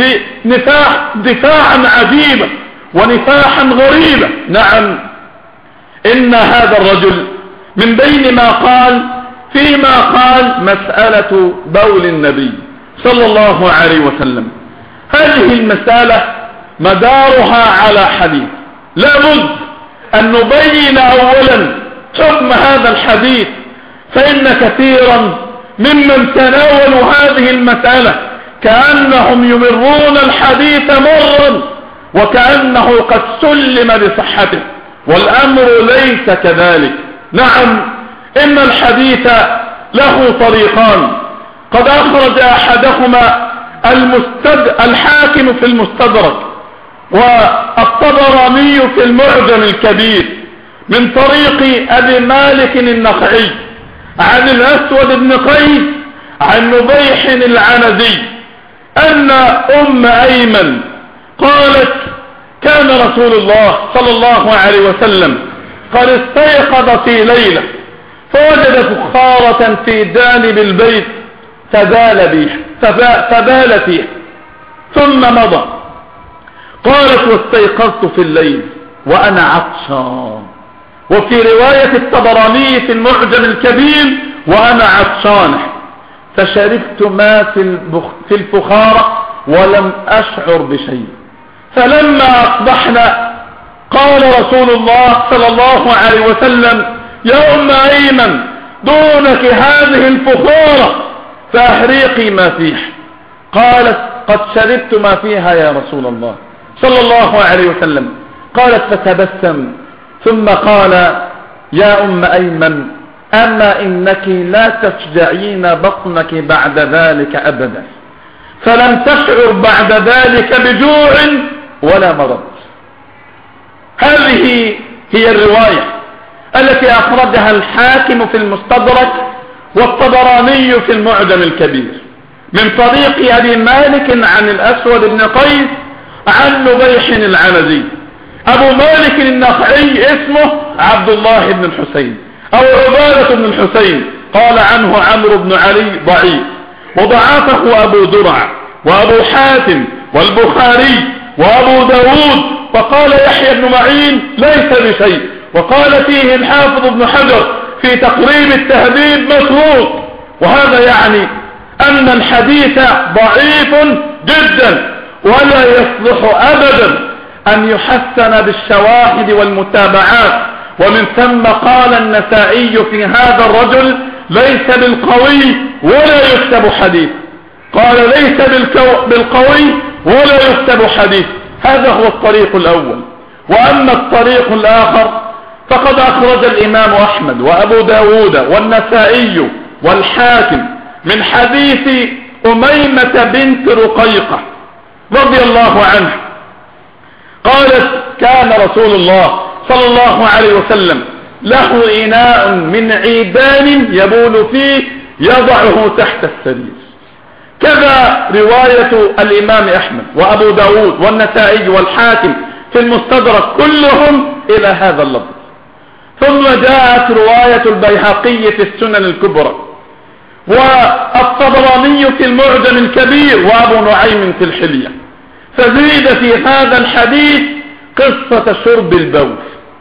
B: دفاعا عجيبا ونفاحا غريبا. نعم، إن هذا الرجل من بين ما قال فيما قال مسألة بول النبي صلى الله عليه وسلم. هذه المسألة مدارها على حديث، لابد أن نبين أولا حكم هذا الحديث، فإن كثيرا ممن تناولوا هذه المسألة كأنهم يمرون الحديث مرا وكأنه قد سلم بصحته، والأمر ليس كذلك. نعم، إن الحديث له طريقان، قد أخرج أحدهما الحاكم في المستدرك والطبراني في المعجم الكبير من طريق أبي مالك النخعي عن الأسود بن قيس عن نبيح العنزي أن أم أيمن قالت: كان رسول الله صلى الله عليه وسلم قد استيقظ في ليلة فوجد فخارة في جانب البيت فبال فيها ثم مضى. قالت: واستيقظت في الليل وأنا عطشان. وفي رواية الطبراني في المعجم الكبير: وأنا عطشان، فشربت ما في الفخارة ولم أشعر بشيء، فلما أصبحنا قال رسول الله صلى الله عليه وسلم: يا أم أيمن، دونك هذه الفخارة فأحريقي ما فيها. قالت: قد شربت ما فيها يا رسول الله صلى الله عليه وسلم. قالت فتبسم ثم قال: يا أم أيمن، أما إنك لا تشجعين بطنك بعد ذلك أبدا، فلم تشعر بعد ذلك بجوع ولا مرض. هذه هي الرواية التي أخرجها الحاكم في المستدرك والطبراني في المعجم الكبير من طريق أبي مالك عن الأسود بن قيس عن نبيح العنزي. أبو مالك النخعي اسمه عبد الله بن الحسين أو عبادة بن الحسين، قال عنه عمرو بن علي ضعيف، وضعفه أبو درع وأبو حاتم والبخاري وأبو داود، وقال يحيى بن معين ليس بشيء، وقال فيه الحافظ ابن حجر في تقريب التهذيب مشروط. وهذا يعني أن الحديث ضعيف جدا ولا يصلح أبدا أن يحسن بالشواهد والمتابعات. ومن ثم قال النسائي في هذا الرجل: ليس بالقوي ولا يكتب حديث. قال: ليس بالقوي ولا يكتب حديث. هذا هو الطريق الأول. وأما الطريق الآخر فقد أخرج الإمام أحمد وأبو داود والنسائي والحاكم من حديث أميمة بنت رقيقة رضي الله عنه قالت: كان رسول الله صلى الله عليه وسلم له إناء من عيدان يبول فيه يضعه تحت السرير. كذا رواية الإمام أحمد وأبو داود والنسائي والحاكم في المستدرك كلهم إلى هذا اللفظ. ثم جاءت رواية البيهقي في السنن الكبرى والطبراني في المعجم الكبير وأبو نعيم في الحلية، فزيد في هذا الحديث قصة شرب البول.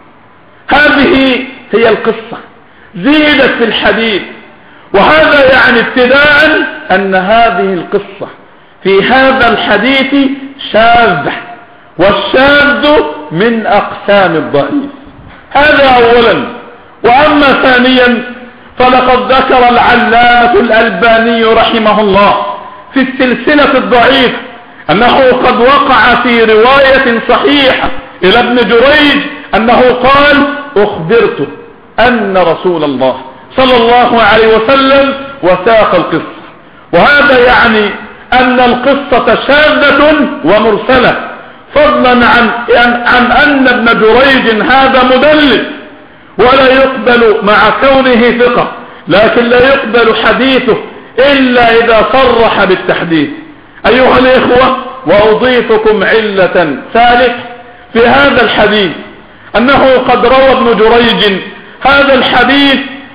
B: هذه هي القصة زيدت في الحديث، وهذا يعني ابتداء أن هذه القصة في هذا الحديث شاذة، والشاذ من أقسام الضعيف. هذا أولا. وأما ثانيا فلقد ذكر العلامة الألباني رحمه الله في السلسلة الضعيف أنه قد وقع في رواية صحيحة إلى ابن جريج أنه قال: أخبرت أن رسول الله صلى الله عليه وسلم وساق القصة. وهذا يعني أن القصة شاذة ومرسلة، فضلا عن أن ابن جريج هذا مدلس ولا يقبل مع كونه ثقة، لكن لا يقبل حديثه إلا إذا صرح بالتحديث. أيها الإخوة، وأضيفكم علة ثالث في هذا الحديث أنه قد روى ابن جريج هذا الحديث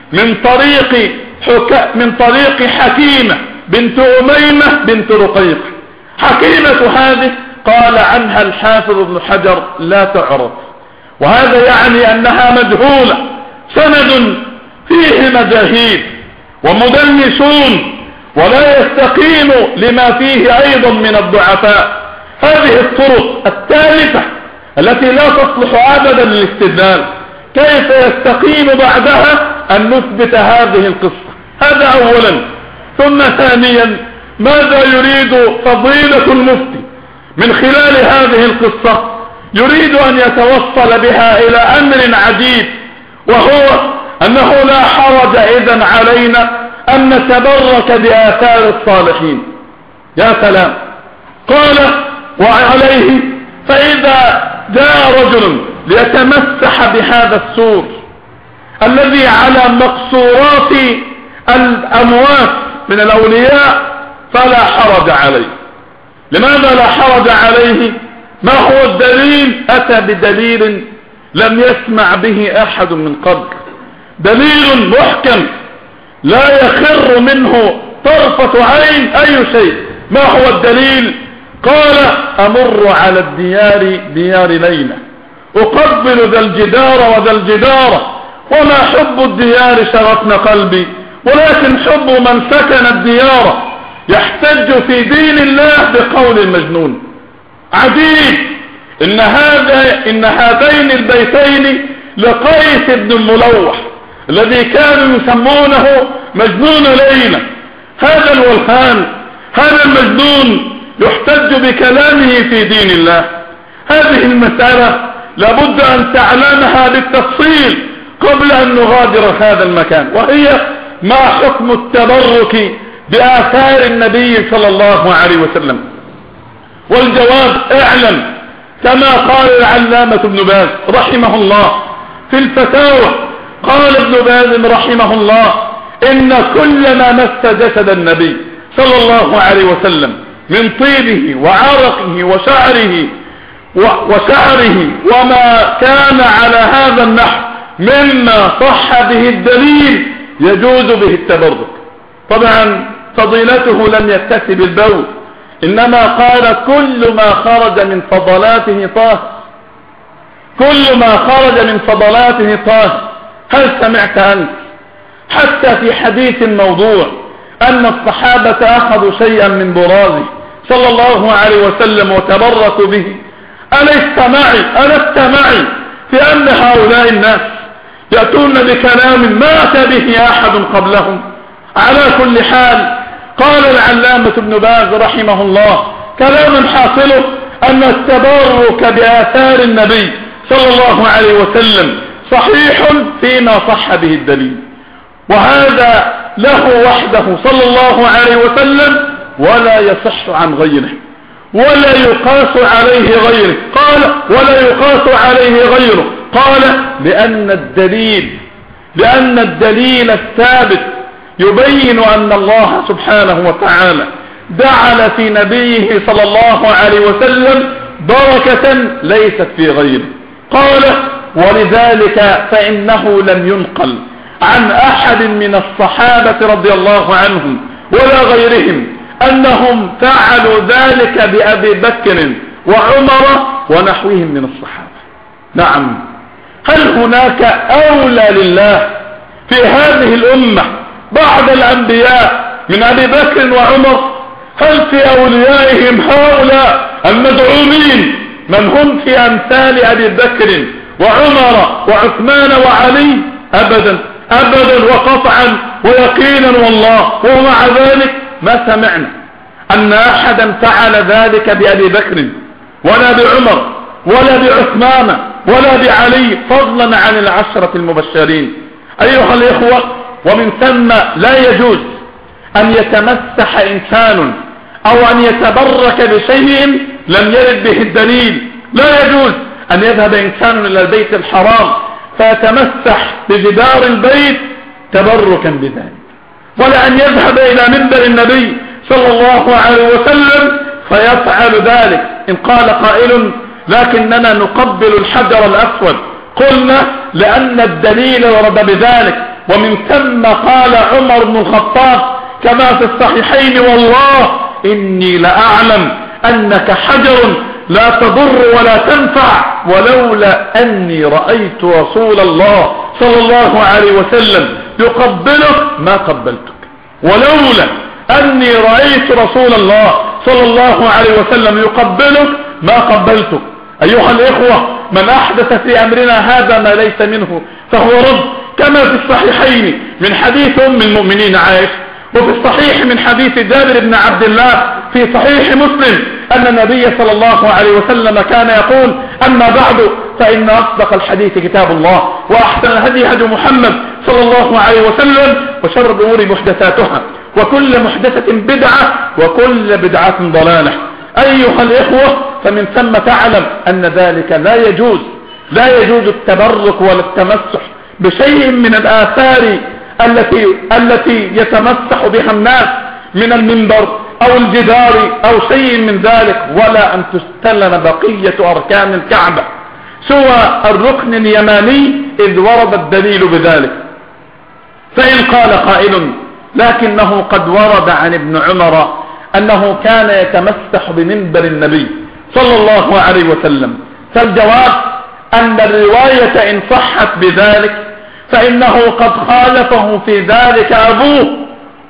B: من طريق حكيمة بنت أميمة بنت رقيقة. حكيمة هذه قال عنها الحافظ ابن حجر لا تعرف، وهذا يعني أنها مجهولة، سند فيه مجاهيل ومدلسون ولا يستقيم لما فيه أيضا من الضعفاء. هذه الطرق الثالثة التي لا تصلح أبدا للاستدلال، كيف يستقيم بعدها أن نثبت هذه القصة؟ هذا أولا. ثم ثانيا، ماذا يريد فضيلة المفتي من خلال هذه القصة؟ يريد أن يتوصل بها إلى أمر عجيب، وهو أنه لا حرج إذن علينا أن نتبرك بآثار الصالحين. يا سلام! قال: وعليه فإذا جاء رجل ليتمسح بهذا السور الذي على مقصورات الأموات من الأولياء فلا حرج عليه. لماذا لا حرج عليه؟ ما هو الدليل؟ أتى بدليل لم يسمع به أحد من قبل، دليل محكم لا يخر منه طرفة عين أي شيء. ما هو الدليل؟ قال: أمر على ديار ليلة أقبل ذا الجدار وذا الجدار، وما حب الديار شغفن قلبي، ولكن حب من سكن الديار يحتج في دين الله بقول المجنون. عجيب! إن هذين البيتين لقيس بن الملوح الذي كانوا يسمونه مجنون ليلى. هذا الولهان، هذا المجنون يحتج بكلامه في دين الله. هذه المسألة لابد أن تعلمها بالتفصيل قبل أن نغادر هذا المكان، وهي ما حكم التبرك بآثار النبي صلى الله عليه وسلم. والجواب اعلم كما قال العلامة ابن باز رحمه الله في الفتاوى. قال ابن باز رحمه الله: إن كل ما مس جسد النبي صلى الله عليه وسلم من طيبه وعرقه وشعره وما كان على هذا النحو مما صح به الدليل يجوز به التبرك. طبعا فضيلته لم يكتسب البول، إنما قال كل ما خرج من فضلاته طاهر، كل ما خرج من فضلاته طاهر. هل سمعت أنت حتى في حديث موضوع أن الصحابة أخذوا شيئا من برازه صلى الله عليه وسلم وتبركوا به؟ ألست معي في أن هؤلاء الناس يأتون بكلام ما أتى به أحد قبلهم؟ على كل حال قال العلامة ابن باز رحمه الله كلام حاصله أن التبرك بآثار النبي صلى الله عليه وسلم صحيح فيما صح به الدليل، وهذا له وحده صلى الله عليه وسلم ولا يصح عن غيره ولا يقاس عليه غيره. قال لأن الدليل الثابت يبين أن الله سبحانه وتعالى جعل في نبيه صلى الله عليه وسلم بركة ليست في غيره. قال: ولذلك فإنه لم ينقل عن أحد من الصحابة رضي الله عنهم ولا غيرهم أنهم فعلوا ذلك بأبي بكر وعمر ونحوهم من الصحابة. نعم، هل هناك أولى لله في هذه الأمة بعد الأنبياء من أبي بكر وعمر؟ هل في أوليائهم هؤلاء المدعومين من هم في أمثال أبي بكر وعمر وعثمان وعلي؟ أبدا وقطعا ويقينا والله. ومع ذلك ما سمعنا أن أحدا فعل ذلك بأبي بكر ولا بعمر ولا بعثمان ولا بعلي، فضلا عن العشرة المبشرين. أيها الإخوة، ومن ثم لا يجوز أن يتمسح إنسان أو أن يتبرك بشيء لم يرد به الدليل. لا يجوز أن يذهب إنسان إلى البيت الحرام فيتمسح بجدار البيت تبركا بذلك، ولا أن يذهب إلى منبر النبي صلى الله عليه وسلم فيفعل ذلك. إن قال قائل: لكننا نقبل الحجر الأسود، قلنا: لأن الدليل ورد بذلك. ومن ثم قال عمر بن الخطاب كما في الصحيحين: والله إني لأعلم أنك حجر لا تضر ولا تنفع، ولولا أني رأيت رسول الله صلى الله عليه وسلم يقبلك ما قبلتك، ولولا أني رأيت رسول الله صلى الله عليه وسلم يقبلك ما قبلتك. أيها الإخوة، من أحدث في أمرنا هذا ما ليس منه فهو رد، كما في الصحيحين من حديث أم المؤمنين عائشة، وفي الصحيح من حديث جابر بن عبد الله في صحيح مسلم أن النبي صلى الله عليه وسلم كان يقول: أما بعد فإن أصدق الحديث كتاب الله، وأحسن الهدي هدي محمد صلى الله عليه وسلم، وشر الأمور محدثاتها، وكل محدثة بدعة، وكل بدعة ضلالة. أيها الإخوة، فمن ثم تعلم أن ذلك لا يجوز التبرك ولا التمسح بشيء من الآثار التي يتمسح بها الناس من المنبر أو الجدار أو شيء من ذلك، ولا أن تستلم بقية أركان الكعبة سوى الركن اليماني إذ ورد الدليل بذلك. فإن قال قائل: لكنه قد ورد عن ابن عمر أنه كان يتمسح بمنبر النبي صلى الله عليه وسلم، فالجواب أن الرواية إن صحت بذلك فإنه قد خالفه في ذلك أبوه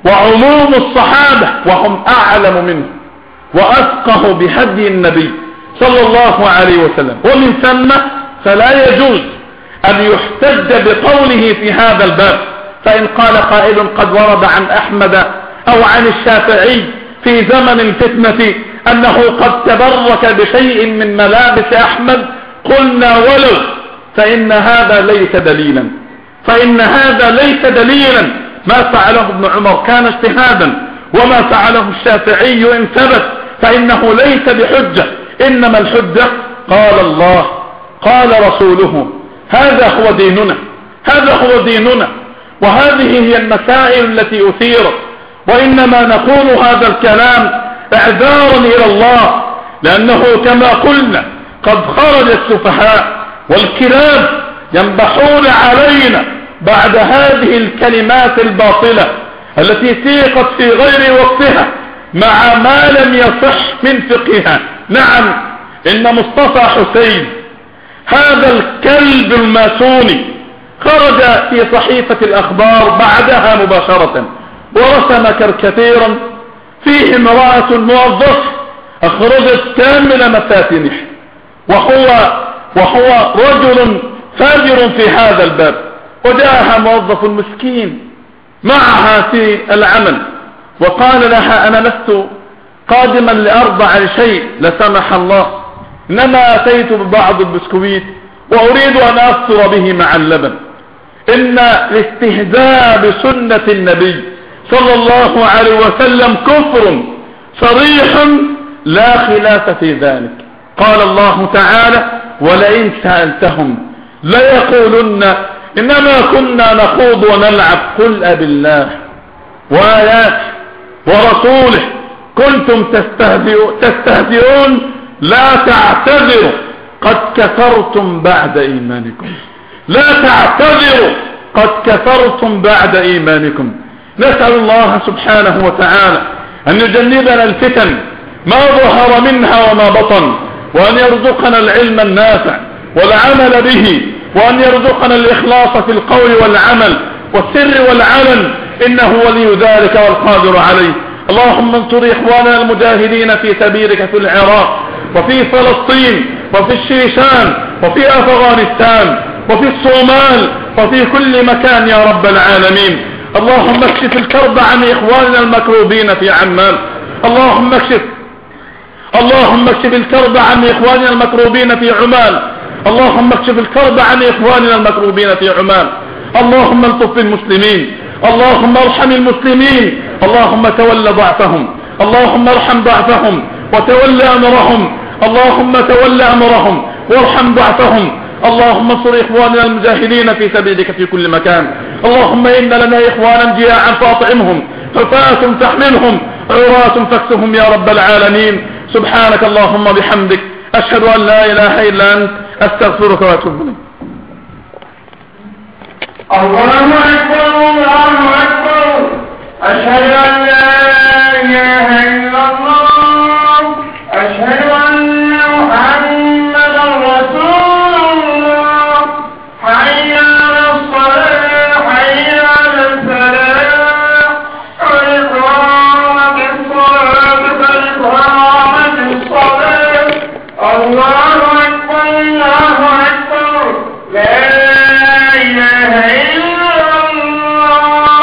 B: وعموم الصحابة، وهم أعلم منه وأفقه بهدي النبي صلى الله عليه وسلم. ومن ثم فلا يجوز أن يحتج بقوله في هذا الباب. فإن قال قائل قد ورد عن أحمد أو عن الشافعي في زمن الفتنة أنه قد تبرك بشيء من ملابس أحمد، قلنا ولو، فإن هذا ليس دليلا. ما فعله ابن عمر كان اجتهادا، وما فعله الشافعي إن ثبت فإنه ليس بحجة، إنما الحجة قال الله قال رسوله. هذا هو ديننا، وهذه هي المسائل التي أثيرت. وإنما نقول هذا الكلام اعذارا إلى الله، لأنه كما قلنا قد خرج السفهاء والكلاب ينبحون علينا بعد هذه الكلمات الباطلة التي سيقت في غير وقتها مع ما لم يصح من فقهها. نعم، إن مصطفى حسين هذا الكلب الماسوني خرج في صحيفة الأخبار بعدها مباشرة ورسم كاريكاتيرا فيه امرأة موظف أخرجت كامل مفاتنه، وهو رجل فاجر في هذا الباب. وجاءها موظف مسكين معها في العمل وقال لها أنا لست قادما لأرضع لشيء لا سمح الله، إنما أتيت ببعض البسكويت وأريد أن أفطر به مع اللبن. إن الاستهزاء بسنة النبي صلى الله عليه وسلم كفر صريح لا خلاف في ذلك. قال الله تعالى ولئن سألتهم ليقولن إنما كنا نخوض ونلعب قل أبالله وآياته ورسوله كنتم تستهزئون لا تعتذروا قد كفرتم بعد إيمانكم. لا تعتذروا قد كفرتم بعد إيمانكم. نسأل الله سبحانه وتعالى أن يجنبنا الفتن ما ظهر منها وما بطن، وأن يرزقنا العلم النافع والعمل به، وأن يرزقنا الإخلاص في القول والعمل والسر والعلن، إنه ولي ذلك والقادر عليه. اللهم انصر إخواننا المجاهدين في سبيلك في العراق وفي فلسطين وفي الشيشان وفي أفغانستان وفي الصومال وفي كل مكان يا رب العالمين. اللهم اكشف الكرب عن إخواننا المكروبين في عمان. اللهم اكشف الكرب عن إخواننا المكروبين في عمان. اللهم اكشف الكرب عن إخواننا المكروبين في عمان. اللهم الطف بالمسلمين، اللهم ارحم المسلمين، اللهم تول ضعفهم، اللهم ارحم ضعفهم وتول أمرهم، اللهم تول أمرهم وارحم ضعفهم. اللهم انصر إخواننا المجاهدين في سبيلك في كل مكان. اللهم إن لنا إخوانا جياعا فاطعمهم، حفاة تحملهم، عراة فاكسهم يا رب العالمين. سبحانك اللهم بحمدك أشهد أن لا إله إلا أنت أستغفرك وأتوب إليك.
C: الله أكبر الله أكبر، أشهد أن لا إله إلا الله، أشهد أن محمدا رسول الله. حي على الصلاة، حي على الفلاح، قد قامت الصلاة، قد قامت الصلاة. الله أكبر الله أكبر، لا إله إلا الله.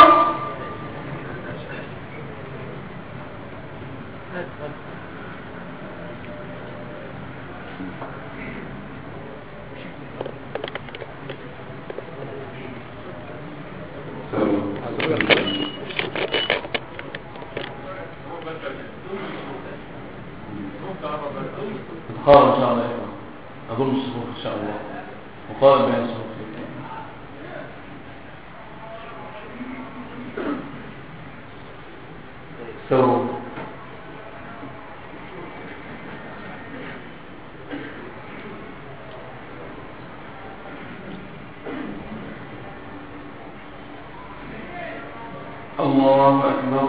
B: قال إن شاء الله أظن الصفوف إن شاء الله، وقال بين الصفوف الله أكبر.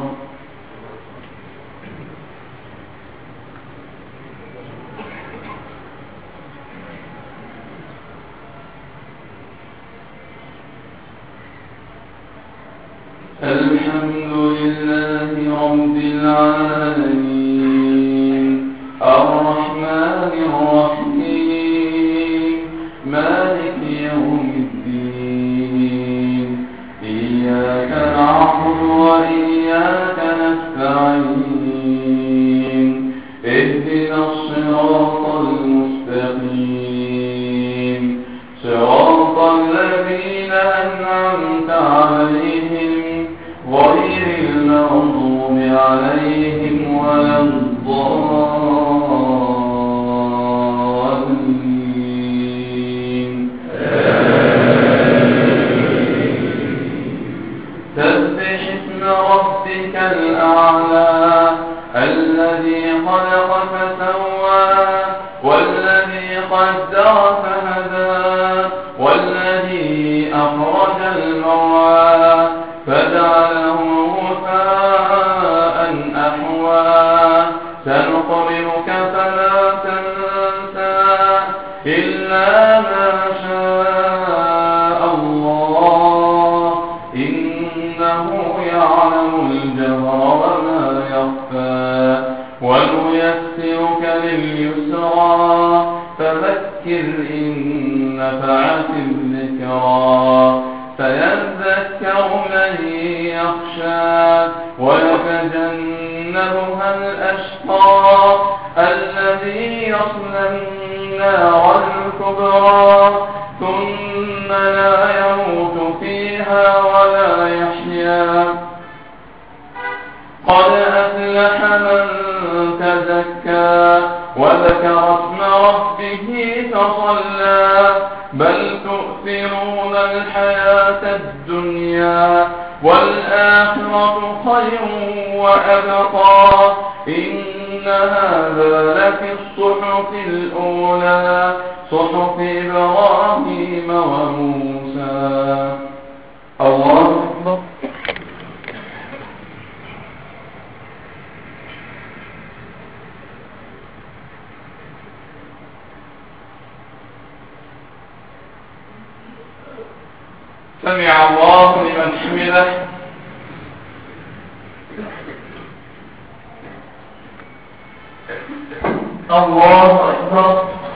B: الحمد لله رب العالمين الرحمن الرحيم
C: الرحيم مالك يوم الدين إياك نعبد وإياك نستعين اهدنا الصراط المستقيم صراط الذين أنعمت عليهم غير المغضوب عليهم ولا الضالين سبح اسم ربك الأعلى الذي خلق فسوى والذي قدر فهدى والذي أخرج المرعى فجعله غثاء أحوى سنقرئك فلا تنسى إلا ما شاء الله إنه يعلم الجهر وما يخفى ونيسرك لليسرى فذكر إن نفعت الذكرى فيذكر من يخشى ويتجنبها الأشقى الذي يصلى النار الكبرى ثم لا يموت فيها ولا يحيا قد أفلح من تزكى وذكر اسم ربه فصلى بل تؤثرون الحياة الدنيا والآخرة خير وأبقى إن هذا لفي الصحف الأولى صحف إبراهيم وموسى الله أكبر سمع الله لمن حمده الله أكبر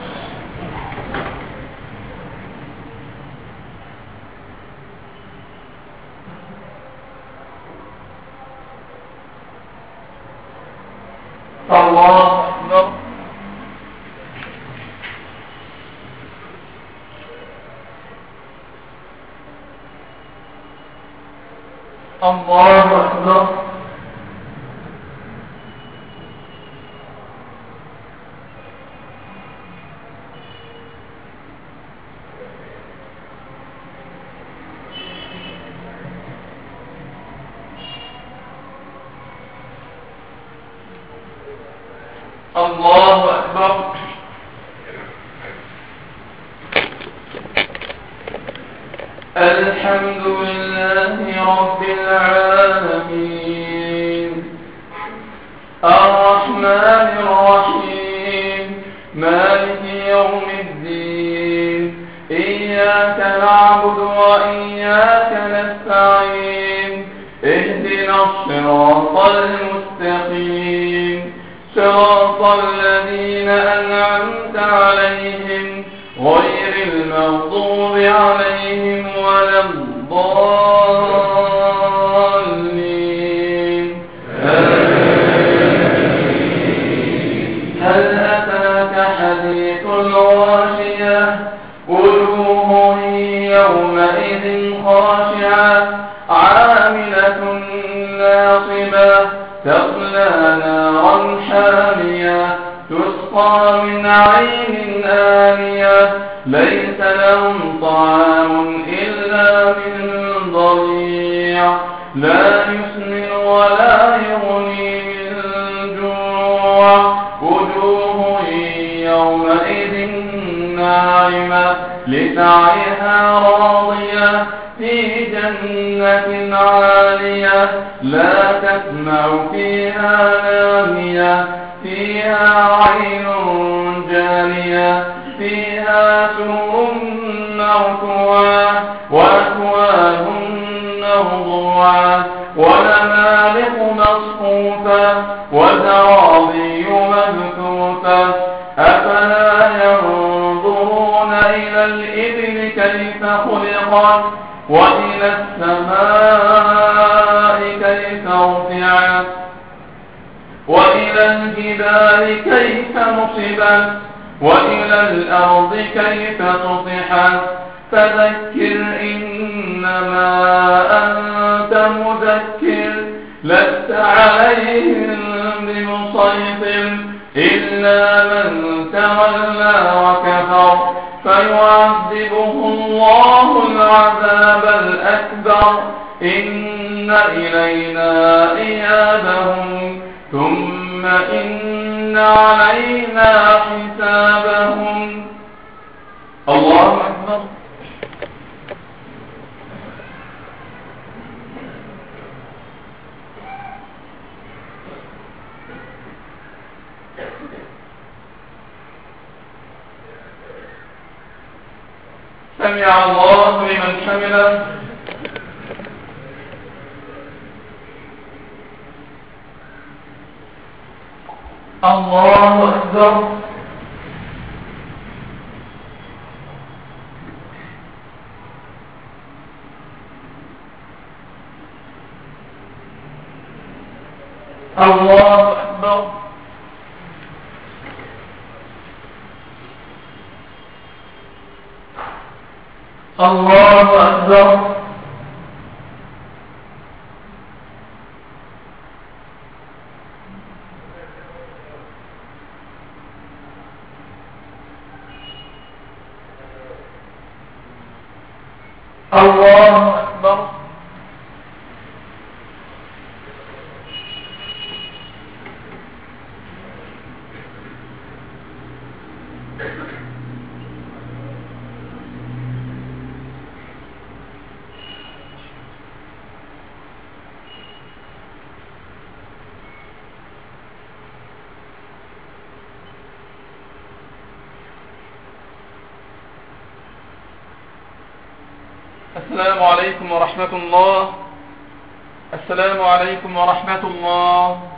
C: الله أكبر الله أكبر الله أكبر الحمد لله رب العالمين الرحمن الرحيم مالك يوم الدين إياك نعبد وإياك نستعين اهدنا الصراط المستقيم صراط الذين أنعمت عليهم غير المغضوب عليهم ولا الضالين هل أتاك حديث الغاشية وجوه يومئذ خاشعة عاملة ناصبة تصلى نارا حامية تسقى من عين آنية ليس لهم طعام إلا من ضريع لا يسمن ولا يغني من جوع وجوه يومئذ ناعمة لسعيها راضية في جنة عالية لا تسمع فيها لاغية فيها عين جارية فيها سرر مرفوعة وأكواب موضوعة ونمارق مصفوفة وزرابي مبثوثة أفلا وإلى الإبل كيف خلقت وإلى السماء كيف رفعت وإلى الجبال كيف نصبت وإلى الأرض كيف سطحت فذكر إنما أنت مذكر لست عليهم بمسيطر إلا من تولى وكفر فيعذبه الله العذاب الأكبر إن إلينا إيابهم ثم إن علينا حسابهم. الله أكبر. سمع الله لمن حمده. الله أكبر. الله أكبر. الله أكبر. الله أكبر. السلام عليكم ورحمة الله. السلام عليكم ورحمة الله.